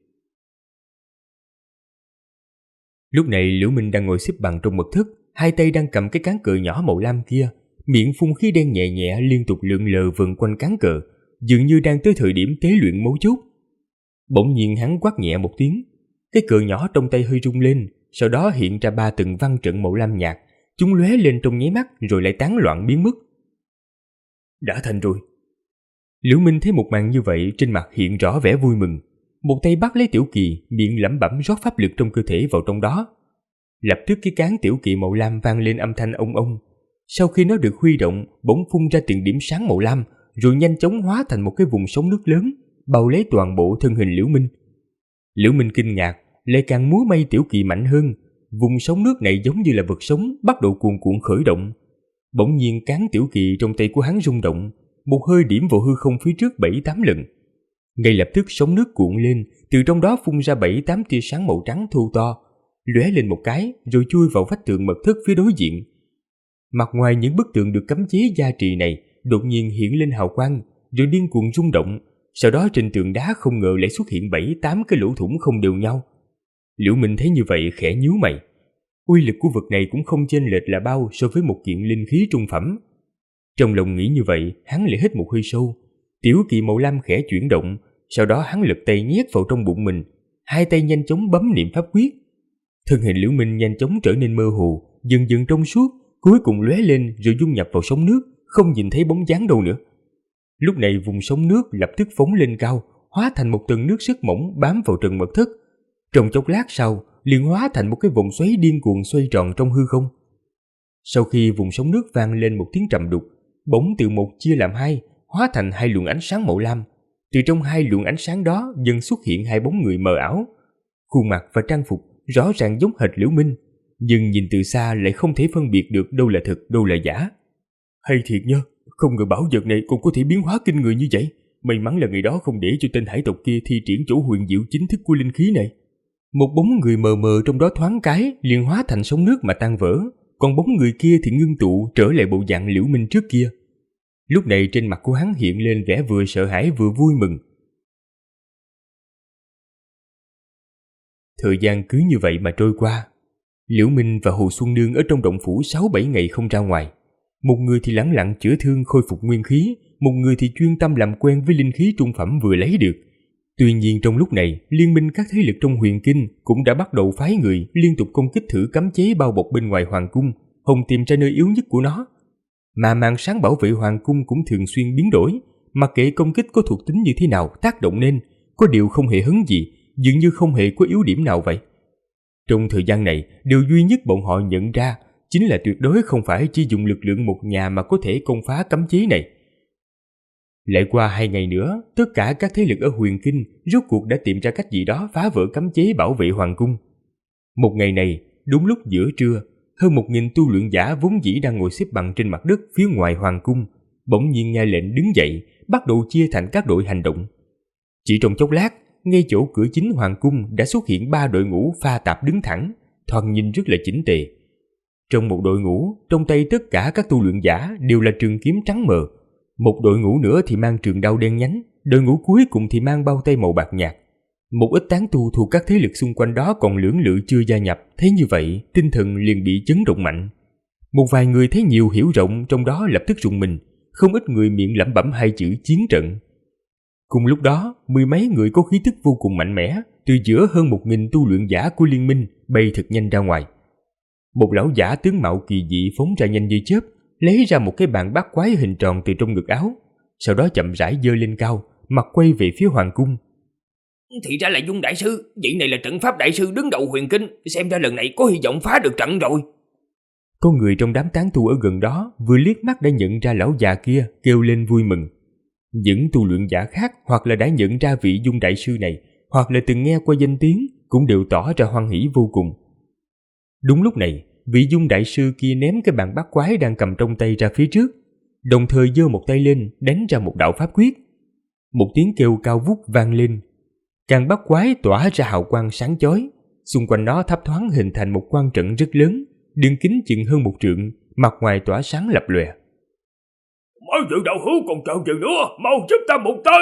Lúc này Liễu Minh đang ngồi xếp bằng trong mật thất, hai tay đang cầm cái cán cờ nhỏ màu lam kia, miệng phun khí đen nhẹ nhẹ liên tục lượn lờ vần quanh cán cờ, dường như đang tới thời điểm tế luyện mấu chốt. Bỗng nhiên hắn quát nhẹ một tiếng, cái cờ nhỏ trong tay hơi rung lên, sau đó hiện ra 3 từng văn trận màu lam nhạt, chúng lóe lên trong nháy mắt rồi lại tán loạn biến mất. Đã thành rồi. Liễu Minh thấy một màn như vậy, trên mặt hiện rõ vẻ vui mừng, một tay bắt lấy tiểu kỳ, miệng lẩm bẩm rót pháp lực trong cơ thể vào trong đó. Lập tức cái cán tiểu kỳ màu lam vang lên âm thanh ông ông. Sau khi nó được huy động, bỗng phun ra từng điểm sáng màu lam, rồi nhanh chóng hóa thành một cái vùng sóng nước lớn, bao lấy toàn bộ thân hình Liễu Minh. Liễu Minh kinh ngạc, lại càng múa may tiểu kỳ mạnh hơn. Vùng sóng nước này giống như là vật sống, bắt đầu cuồn cuộn khởi động. Bỗng nhiên cán tiểu kỳ trong tay của hắn rung động, một hơi điểm vào hư không phía trước 7-8 lần. Ngay lập tức sóng nước cuộn lên, từ trong đó phun ra 7-8 tia sáng màu trắng thô to, lóe lên một cái rồi chui vào vách tường mật thất phía đối diện. Mặt ngoài những bức tượng được cấm chế gia trì này đột nhiên hiện lên hào quang, rồi điên cuồng rung động. Sau đó trên tường đá không ngờ lại xuất hiện 7-8 cái lỗ thủng không đều nhau. Liễu Minh thấy như vậy khẽ nhíu mày. Uy lực của vật này cũng không chênh lệch là bao so với một kiện linh khí trung phẩm. Trong lòng nghĩ như vậy, hắn lại hít một hơi sâu. Tiểu kỳ màu lam khẽ chuyển động, sau đó hắn lật tay nhét vào trong bụng mình, hai tay nhanh chóng bấm niệm pháp quyết. Thân hình Liễu Minh nhanh chóng trở nên mơ hồ, dần dần trong suốt, cuối cùng lóe lên rồi dung nhập vào sóng nước, không nhìn thấy bóng dáng đâu nữa. Lúc này vùng sóng nước lập tức phóng lên cao, hóa thành một tầng nước rất mỏng bám vào trần mật thất. Trong chốc lát sau, liền hóa thành một cái vòng xoáy điên cuồng xoay tròn trong hư không. Sau khi vùng sóng nước vang lên một tiếng trầm đục, bỗng từ một chia làm hai, hóa thành hai luồng ánh sáng màu lam. Từ trong hai luồng ánh sáng đó dần xuất hiện hai bóng người mờ ảo. Khuôn mặt và trang phục rõ ràng giống hệt Liễu Minh, nhưng nhìn từ xa lại không thể phân biệt được đâu là thực, đâu là giả. Hay thiệt nhá, không ngờ bảo vật này cũng có thể biến hóa kinh người như vậy. May mắn là ngày đó không để cho tên hải tộc kia thi triển chỗ huyền diệu chính thức của linh khí này. Một bóng người mờ mờ trong đó thoáng cái liền hóa thành sóng nước mà tan vỡ, còn bóng người kia thì ngưng tụ trở lại bộ dạng Liễu Minh trước kia. Lúc này trên mặt của hắn hiện lên vẻ vừa sợ hãi vừa vui mừng. Thời gian cứ như vậy mà trôi qua. Liễu Minh và Hồ Xuân Nương ở trong động phủ 6-7 ngày không ra ngoài. Một người thì lẳng lặng chữa thương khôi phục nguyên khí, một người thì chuyên tâm làm quen với linh khí trung phẩm vừa lấy được. Tuy nhiên trong lúc này, liên minh các thế lực trong huyền kinh cũng đã bắt đầu phái người liên tục công kích thử cấm chế bao bọc bên ngoài hoàng cung, hòng tìm ra nơi yếu nhất của nó. Mà màn sáng bảo vệ hoàng cung cũng thường xuyên biến đổi, mặc kệ công kích có thuộc tính như thế nào tác động nên, có điều không hề hấn gì, dường như không hề có yếu điểm nào vậy. Trong thời gian này, điều duy nhất bọn họ nhận ra chính là tuyệt đối không phải chỉ dùng lực lượng một nhà mà có thể công phá cấm chế này. Lại qua 2 ngày nữa, tất cả các thế lực ở huyền kinh rốt cuộc đã tìm ra cách gì đó phá vỡ cấm chế bảo vệ hoàng cung. Một ngày này, đúng lúc giữa trưa, hơn 1000 tu luyện giả vốn dĩ đang ngồi xếp bằng trên mặt đất phía ngoài hoàng cung, bỗng nhiên nghe lệnh đứng dậy, bắt đầu chia thành các đội hành động. Chỉ trong chốc lát, ngay chỗ cửa chính hoàng cung đã xuất hiện 3 đội ngũ pha tạp đứng thẳng, thoạt nhìn rất là chỉnh tề. Trong một đội ngũ, trong tay tất cả các tu luyện giả đều là trường kiếm trắng mờ. Một đội ngũ nữa thì mang trường đao đen nhánh, đội ngũ cuối cùng thì mang bao tay màu bạc nhạt. Một ít tán tu thuộc các thế lực xung quanh đó còn lưỡng lự chưa gia nhập, thấy như vậy, tinh thần liền bị chấn động mạnh. Một vài người thấy nhiều hiểu rộng trong đó lập tức rùng mình, không ít người miệng lẩm bẩm 2 chữ chiến trận. Cùng lúc đó, 10 mấy người có khí tức vô cùng mạnh mẽ, từ giữa hơn 1000 tu luyện giả của liên minh bay thật nhanh ra ngoài. Một lão giả tướng mạo kỳ dị phóng ra nhanh như chớp, lấy ra một cái bàn bát quái hình tròn từ trong ngực áo, sau đó chậm rãi giơ lên cao, mặt quay về phía hoàng cung. Thì ra là Dung đại sư, vị này là trận pháp đại sư đứng đầu huyền kinh, xem ra lần này có hy vọng phá được trận rồi. Có người trong đám tán tu ở gần đó vừa liếc mắt đã nhận ra lão già kia, kêu lên vui mừng. Những tu luyện giả khác hoặc là đã nhận ra vị Dung đại sư này, hoặc là từng nghe qua danh tiếng, cũng đều tỏ ra hoan hỉ vô cùng. Đúng lúc này, vị Dung đại sư kia ném cái bàn bát quái đang cầm trong tay ra phía trước, đồng thời giơ một tay lên đánh ra một đạo pháp quyết. Một tiếng kêu cao vút vang lên, càng bát quái tỏa ra hào quang sáng chói, xung quanh nó thấp thoáng hình thành một quan trận rất lớn, đường kính chừng hơn 1 trượng, mặt ngoài tỏa sáng lập lòe. Mấy vị đạo hữu còn chờ gì nữa, mau giúp ta một tay.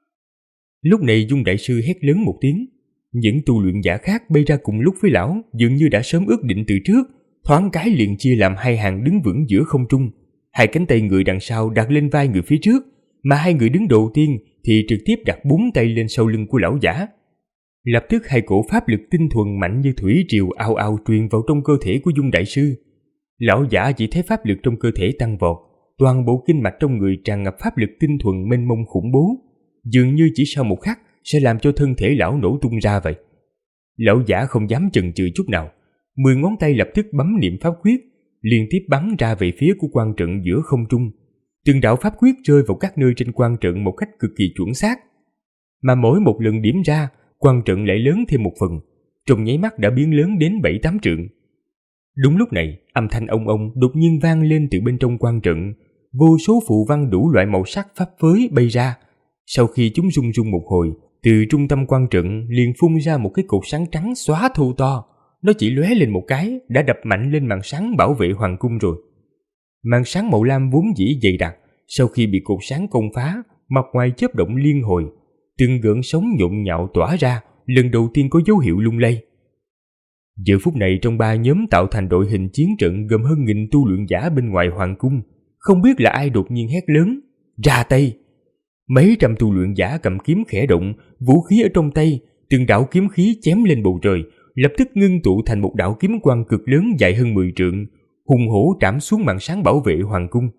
Lúc này Dung đại sư hét lớn một tiếng. Những tu luyện giả khác bay ra cùng lúc với lão, dường như đã sớm ước định từ trước, thoáng cái liền chia làm 2 hàng đứng vững giữa không trung. 2 cánh tay người đằng sau đặt lên vai người phía trước, mà 2 người đứng đầu tiên thì trực tiếp đặt 4 tay lên sau lưng của lão giả. Lập tức 2 cổ pháp lực tinh thuần mạnh như thủy triều ào ào truyền vào trong cơ thể của Dung đại sư. Lão giả chỉ thấy pháp lực trong cơ thể tăng vọt, toàn bộ kinh mạch trong người tràn ngập pháp lực tinh thuần mênh mông khủng bố, dường như chỉ sau một khắc sẽ làm cho thân thể lão nổ tung ra vậy. Lão giả không dám chần chừ chút nào, 10 ngón tay lập tức bấm niệm pháp quyết, liên tiếp bắn ra về phía của quan trận giữa không trung. Từng đạo pháp quyết rơi vào các nơi trên quan trận một cách cực kỳ chuẩn xác, mà mỗi một lần điểm ra, quan trận lại lớn thêm một phần, trong nháy mắt đã biến lớn đến 7-8 trượng. Đúng lúc này, âm thanh ông đột nhiên vang lên từ bên trong quan trận, vô số phù văn đủ loại màu sắc pháp phới bay ra. Sau khi chúng rung rung một hồi, từ trung tâm quan trận liền phun ra một cái cột sáng trắng xóa thô to, nó chỉ lóe lên một cái đã đập mạnh lên màn sáng bảo vệ hoàng cung rồi. Màn sáng màu lam vốn dĩ dày đặc, sau khi bị cột sáng công phá, mặt ngoài chớp động liên hồi, từng gợn sóng nhộn nhạo tỏa ra, lần đầu tiên có dấu hiệu lung lay. Giờ phút này trong 3 nhóm tạo thành đội hình chiến trận gồm hơn 1000 tu luyện giả bên ngoài hoàng cung, không biết là ai đột nhiên hét lớn, ra tay. Mấy trăm tu luyện giả cầm kiếm khẽ động, vũ khí ở trong tay, từng đạo kiếm khí chém lên bầu trời, lập tức ngưng tụ thành một đạo kiếm quang cực lớn dài hơn 10 trượng, hùng hổ trảm xuống màn sáng bảo vệ hoàng cung.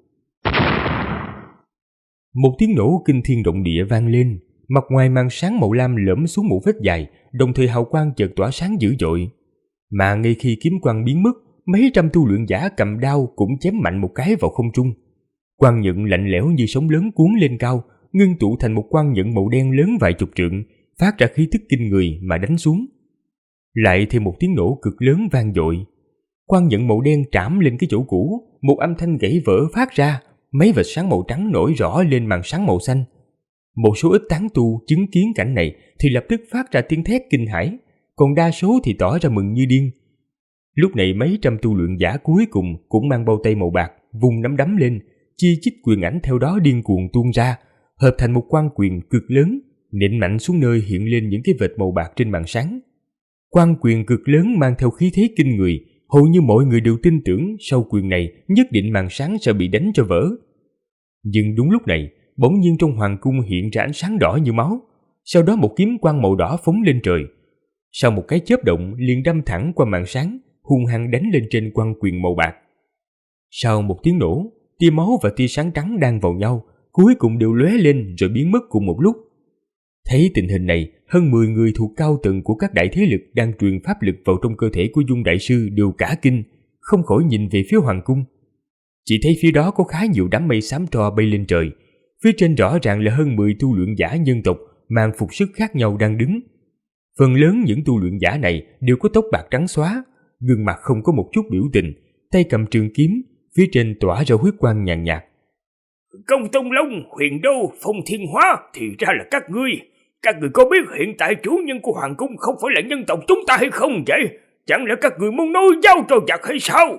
Một tiếng nổ kinh thiên động địa vang lên, mặt ngoài màn sáng màu lam lõm xuống một vết dài, đồng thời hào quang chợt tỏa sáng dữ dội. Mà ngay khi kiếm quang biến mất, mấy trăm tu luyện giả cầm đao cũng chém mạnh một cái vào không trung. Quang nhận lạnh lẽo như sóng lớn cuốn lên cao, ngưng tụ thành một quang nhận màu đen lớn vài chục trượng, phát ra khí tức kinh người mà đánh xuống. Lại thêm một tiếng nổ cực lớn vang dội. Quang nhận màu đen trảm lên cái chỗ cũ, một âm thanh gãy vỡ phát ra, mấy vệt sáng màu trắng nổi rõ lên màn sáng màu xanh. Một số ít tán tu chứng kiến cảnh này thì lập tức phát ra tiếng thét kinh hãi, còn đa số thì tỏ ra mừng như điên. Lúc này mấy trăm tu luyện giả cuối cùng cũng mang bao tay màu bạc, vùng nắm đấm lên, chi chít quyền ảnh theo đó điên cuồng tuôn ra, hợp thành một quang quyền cực lớn, nện mạnh xuống nơi hiện lên những cái vệt màu bạc trên màn sáng. Quang quyền cực lớn mang theo khí thế kinh người, hầu như mọi người đều tin tưởng sau quyền này nhất định màn sáng sẽ bị đánh cho vỡ. Nhưng đúng lúc này, bỗng nhiên trong hoàng cung hiện ra ánh sáng đỏ như máu, sau đó một kiếm quang màu đỏ phóng lên trời. Sau một cái chớp động liền đâm thẳng qua màn sáng, hung hăng đánh lên trên quang quyền màu bạc. Sau một tiếng nổ, tia máu và tia sáng trắng đang vào nhau, cuối cùng đều lóe lên rồi biến mất cùng một lúc. Thấy tình hình này, hơn 10 người thuộc cao tầng của các đại thế lực đang truyền pháp lực vào trong cơ thể của Dung đại sư đều cả kinh, không khỏi nhìn về phía hoàng cung. Chỉ thấy phía đó có khá nhiều đám mây xám tro bay lên trời, phía trên rõ ràng là hơn 10 tu luyện giả nhân tộc mang phục sức khác nhau đang đứng. Phần lớn những tu luyện giả này đều có tóc bạc trắng xóa, gương mặt không có một chút biểu tình, tay cầm trường kiếm, phía trên tỏa ra huyết quang nhàn nhạt. Công Tông Long, Huyền Đô, Phong Thiên Hóa thì ra là các ngươi. Các người có biết hiện tại chủ nhân của hoàng cung không phải là nhân tộc chúng ta hay không vậy? Chẳng lẽ các người muốn nói dao trò giặc hay sao?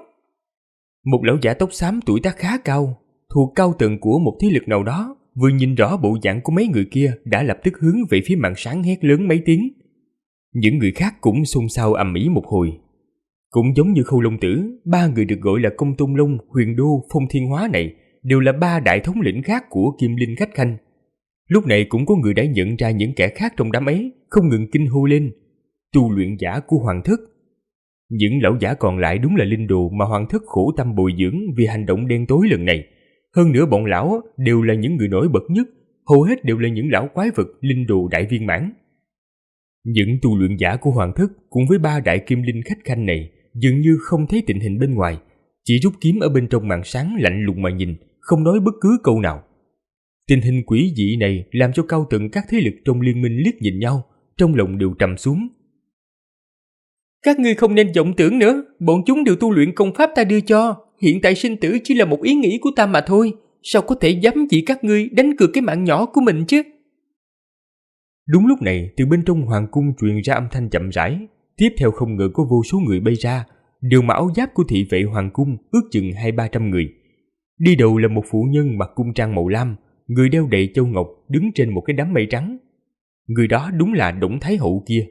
Một lão giả tóc xám tuổi tác khá cao, thuộc cao tầng của một thế lực nào đó, vừa nhìn rõ bộ dạng của mấy người kia đã lập tức hướng về phía màn sáng hét lớn mấy tiếng. Những người khác cũng xôn xao ầm ĩ một hồi. Cũng giống như Khâu Long Tử, 3 người được gọi là Công Tôn Long, Huyền Đô, Phong Thiên Hóa này đều là 3 đại thống lĩnh khác của Kim Linh Khách Khanh. Lúc này cũng có người đã nhận ra những kẻ khác trong đám ấy, không ngừng kinh hô lên: tu luyện giả của hoàng thất. Những lão giả còn lại đúng là linh đồ mà hoàng thất khổ tâm bồi dưỡng vì hành động đen tối lần này. Hơn nữa bọn lão đều là những người nổi bật nhất, hầu hết đều là những lão quái vật linh đồ đại viên mãn. Những tu luyện giả của hoàng thất cùng với 3 đại kim linh khách khanh này dường như không thấy tình hình bên ngoài, chỉ rút kiếm ở bên trong màn sáng lạnh lùng mà nhìn, không nói bất cứ câu nào. Tình hình quỷ dị này làm cho cao tầng các thế lực trong liên minh liếc nhìn nhau, trong lòng đều trầm xuống. Các ngươi không nên vọng tưởng nữa, bọn chúng đều tu luyện công pháp ta đưa cho, hiện tại sinh tử chỉ là một ý nghĩ của ta mà thôi, sao có thể dám chỉ các ngươi đánh cược cái mạng nhỏ của mình chứ? Đúng lúc này, từ bên trong hoàng cung truyền ra âm thanh chậm rãi, tiếp theo không ngờ có vô số người bay ra, đều mặc áo giáp của thị vệ hoàng cung, ước chừng 200-300 người. Đi đầu là một phụ nhân mặc cung trang màu lam, người đeo đầy châu ngọc, đứng trên một cái đám mây trắng. Người đó đúng là Đổng Thái Hậu kia.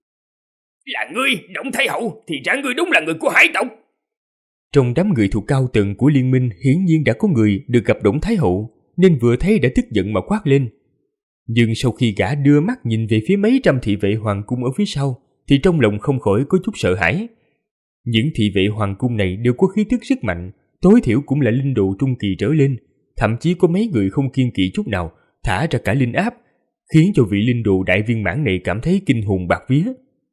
Là ngươi, Đổng Thái Hậu, thì ra ngươi đúng là người của hải tộc. Trong đám người thuộc cao tầng của liên minh hiển nhiên đã có người được gặp Đổng Thái Hậu, nên vừa thấy đã tức giận mà quát lên. Nhưng sau khi gã đưa mắt nhìn về phía mấy trăm thị vệ hoàng cung ở phía sau, thì trong lòng không khỏi có chút sợ hãi. Những thị vệ hoàng cung này đều có khí tức rất mạnh, tối thiểu cũng là linh đồ trung kỳ trở lên, thậm chí có mấy người không kiêng kỵ chút nào, thả ra cả linh áp, khiến cho vị linh đồ đại viên mãn này cảm thấy kinh hồn bạt vía.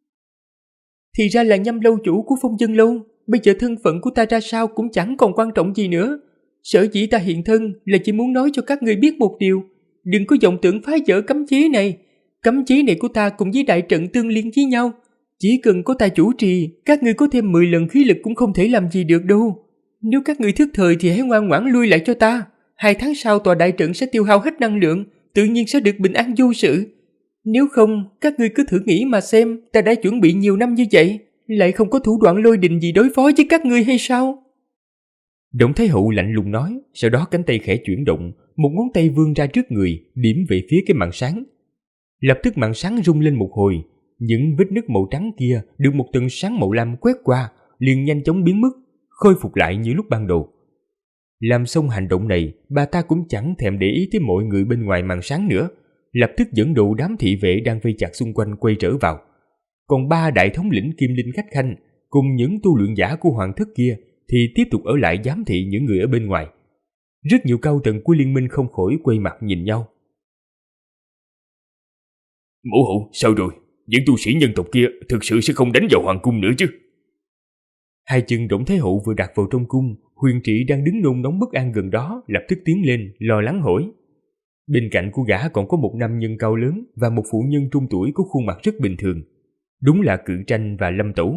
Thì ra là Nhâm lâu chủ của Phong Dân Lâu, bây giờ thân phận của ta ra sao cũng chẳng còn quan trọng gì nữa. Sở dĩ ta hiện thân là chỉ muốn nói cho các người biết một điều, đừng có vọng tưởng phá vỡ cấm chế này. Cấm chế này của ta cùng với đại trận tương liên với nhau, chỉ cần có ta chủ trì, các người có thêm 10 lần khí lực cũng không thể làm gì được đâu. Nếu các người thức thời thì hãy ngoan ngoãn lui lại cho ta. 2 tháng sau tòa đại trận sẽ tiêu hao hết năng lượng, tự nhiên sẽ được bình an vô sự. Nếu không, các ngươi cứ thử nghĩ mà xem, ta đã chuẩn bị nhiều năm như vậy, lại không có thủ đoạn lôi đình gì đối phó với các ngươi hay sao? Đổng Thái Hậu lạnh lùng nói, sau đó cánh tay khẽ chuyển động, một ngón tay vươn ra trước người, điểm về phía cái màn sáng. Lập tức màn sáng rung lên một hồi, những vết nứt màu trắng kia được một tầng sáng màu lam quét qua, liền nhanh chóng biến mất, khôi phục lại như lúc ban đầu. Làm xong hành động này, bà ta cũng chẳng thèm để ý tới mọi người bên ngoài màn sáng nữa, lập tức dẫn dụ đám thị vệ đang vây chặt xung quanh quay trở vào. Còn 3 đại thống lĩnh Kim Linh khách khanh cùng những tu luyện giả của hoàng thất kia thì tiếp tục ở lại giám thị những người ở bên ngoài. Rất nhiều cao tầng của liên minh không khỏi quay mặt nhìn nhau. Mẫu hậu, sao rồi? Những tu sĩ nhân tộc kia thực sự sẽ không đánh vào hoàng cung nữa chứ? Hai chân Đổng Thái Hậu vừa đặt vào trong cung, Huyền Trị đang đứng nôn nóng bất an gần đó lập tức tiến lên, lo lắng hỏi. Bên cạnh của gã còn có một nam nhân cao lớn và một phụ nhân trung tuổi có khuôn mặt rất bình thường. Đúng là Cự Tranh và Lâm Tẩu.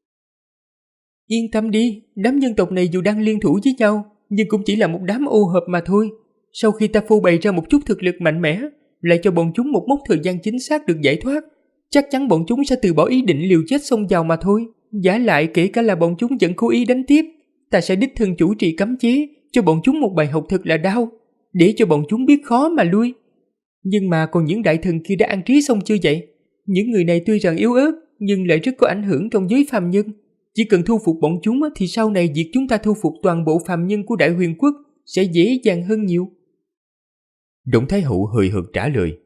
Yên tâm đi, đám nhân tộc này dù đang liên thủ với nhau, nhưng cũng chỉ là một đám ô hợp mà thôi. Sau khi ta phô bày ra một chút thực lực mạnh mẽ, lại cho bọn chúng một mốc thời gian chính xác được giải thoát, chắc chắn bọn chúng sẽ từ bỏ ý định liều chết xông vào mà thôi. Giả lại kể cả là bọn chúng vẫn cố ý đánh tiếp, ta sẽ đích thân chủ trì cấm chế, cho bọn chúng một bài học thật là đau, để cho bọn chúng biết khó mà lui. Nhưng mà còn những đại thần kia đã an trí xong chưa vậy? Những người này tuy rằng yếu ớt, nhưng lại rất có ảnh hưởng trong giới phàm nhân. Chỉ cần thu phục bọn chúng thì sau này việc chúng ta thu phục toàn bộ phàm nhân của Đại Huyền Quốc sẽ dễ dàng hơn nhiều. Đổng Thái Hậu hời hợt trả lời.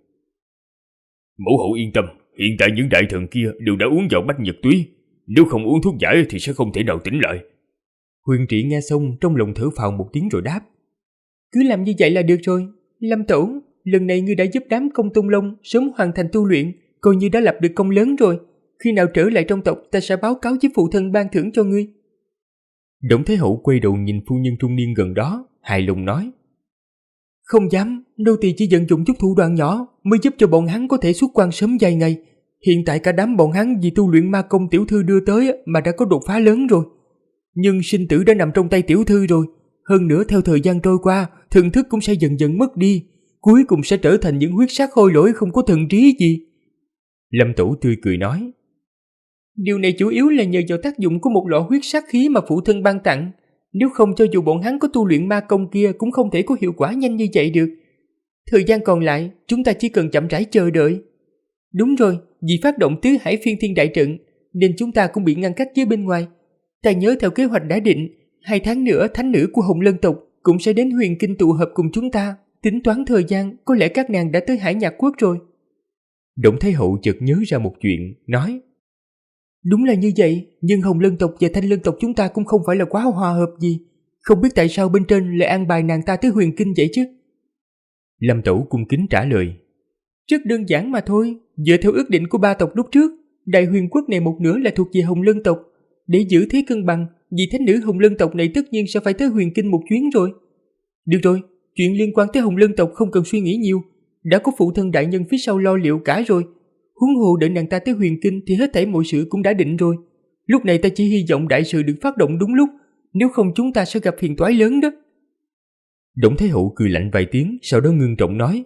Mẫu hậu yên tâm, hiện tại những đại thần kia đều đã uống vào bách nhật túy. Nếu không uống thuốc giải thì sẽ không thể nào tỉnh lại. Huyền Trị nghe xong trong lòng thở phào một tiếng rồi đáp. Cứ làm như vậy là được rồi. Lâm Tổ, lần này ngươi đã giúp đám Công Tôn Long sớm hoàn thành tu luyện, coi như đã lập được công lớn rồi. Khi nào trở lại trong tộc ta sẽ báo cáo với phụ thân ban thưởng cho ngươi. Đổng Thái Hậu quay đầu nhìn phu nhân trung niên gần đó, hài lòng nói. Không dám, nô tỳ chỉ vận dụng chút thủ đoạn nhỏ mới giúp cho bọn hắn có thể xuất quan sớm vài ngày. Hiện tại cả đám bọn hắn vì tu luyện ma công tiểu thư đưa tới mà đã có đột phá lớn rồi. Nhưng sinh tử đã nằm trong tay tiểu thư rồi. Hơn nữa theo thời gian trôi qua, thần thức cũng sẽ dần dần mất đi, cuối cùng sẽ trở thành những huyết sắc khôi lỗi không có thần trí gì. Lâm Tổ tươi cười nói. Điều này chủ yếu là nhờ vào tác dụng của một lọ huyết sát khí mà phụ thân ban tặng. Nếu không cho dù bọn hắn có tu luyện ma công kia cũng không thể có hiệu quả nhanh như vậy được. Thời gian còn lại, chúng ta chỉ cần chậm rãi chờ đợi. Đúng rồi, vì phát động tứ hải phiên thiên đại trận, nên chúng ta cũng bị ngăn cách với bên ngoài. Ta nhớ theo kế hoạch đã định, 2 tháng nữa thánh nữ của Hồng Lân tộc cũng sẽ đến Huyền Kinh tụ hợp cùng chúng ta. Tính toán thời gian, có lẽ các nàng đã tới Hải Nhạc Quốc rồi. Đổng Thái Hậu chợt nhớ ra một chuyện, nói. Đúng là như vậy, nhưng Hồng Lân tộc và Thanh Lân tộc chúng ta cũng không phải là quá hòa hợp gì. Không biết tại sao bên trên lại an bài nàng ta tới Huyền Kinh vậy chứ? Lâm Tẩu cung kính trả lời. Rất đơn giản mà thôi, dựa theo ước định của 3 tộc lúc trước, Đại Huyền Quốc này một nửa là thuộc về Hồng Lân tộc. Để giữ thế cân bằng, vị thánh nữ Hồng Lân tộc này tất nhiên sẽ phải tới Huyền Kinh một chuyến rồi. Được rồi, chuyện liên quan tới Hồng Lân tộc không cần suy nghĩ nhiều, đã có phụ thân đại nhân phía sau lo liệu cả rồi. Huống hồ đợi nàng ta tới Huyền Kinh thì hết thảy mọi sự cũng đã định rồi. Lúc này ta chỉ hy vọng đại sự được phát động đúng lúc, nếu không chúng ta sẽ gặp phiền toái lớn đó. Đổng Thái Hậu cười lạnh vài tiếng, sau đó ngưng trọng nói.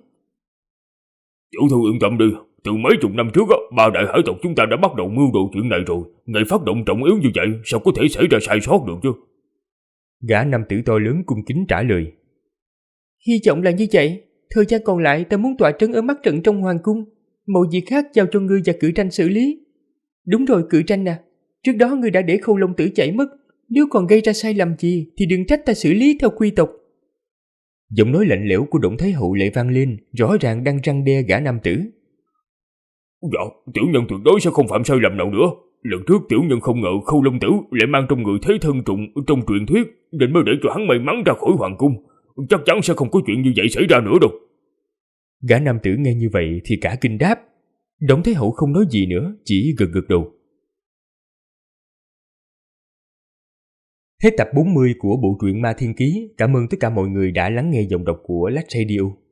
Chủ thư yên tâm đi, từ mấy chục năm trước 3 đại hải tộc chúng ta đã bắt đầu mưu đồ chuyện này rồi. Ngày phát động trọng yếu như vậy sao có thể xảy ra sai sót được chứ? Gã nam tử to lớn cung kính trả lời. Hy vọng là như vậy. Thời gian còn lại ta muốn tọa trấn ở mắt trận trong hoàng cung, mọi việc khác giao cho ngươi và Cự Tranh xử lý. Đúng rồi Cự Tranh nè, trước đó ngươi đã để Khâu Long Tử chạy mất, nếu còn gây ra sai lầm gì thì đừng trách ta xử lý theo quy tộc. Giọng nói lạnh lẽo của Đổng Thái Hậu lại vang lên, rõ ràng đang răn đe gã nam tử. Dạ, tiểu nhân tuyệt đối sẽ không phạm sai lầm nào nữa. Lần trước tiểu nhân không ngờ Khâu Long Tử lại mang trong người thế thân trùng trong truyền thuyết, nên mới để cho hắn may mắn ra khỏi hoàng cung. Chắc chắn sẽ không có chuyện như vậy xảy ra nữa đâu. Gã nam tử nghe như vậy thì cả kinh đáp. Đổng Thái Hậu không nói gì nữa, chỉ gật gật đầu. Hết tập 40 của bộ truyện Ma Thiên Ký. Cảm ơn tất cả mọi người đã lắng nghe giọng đọc của Lách Radio.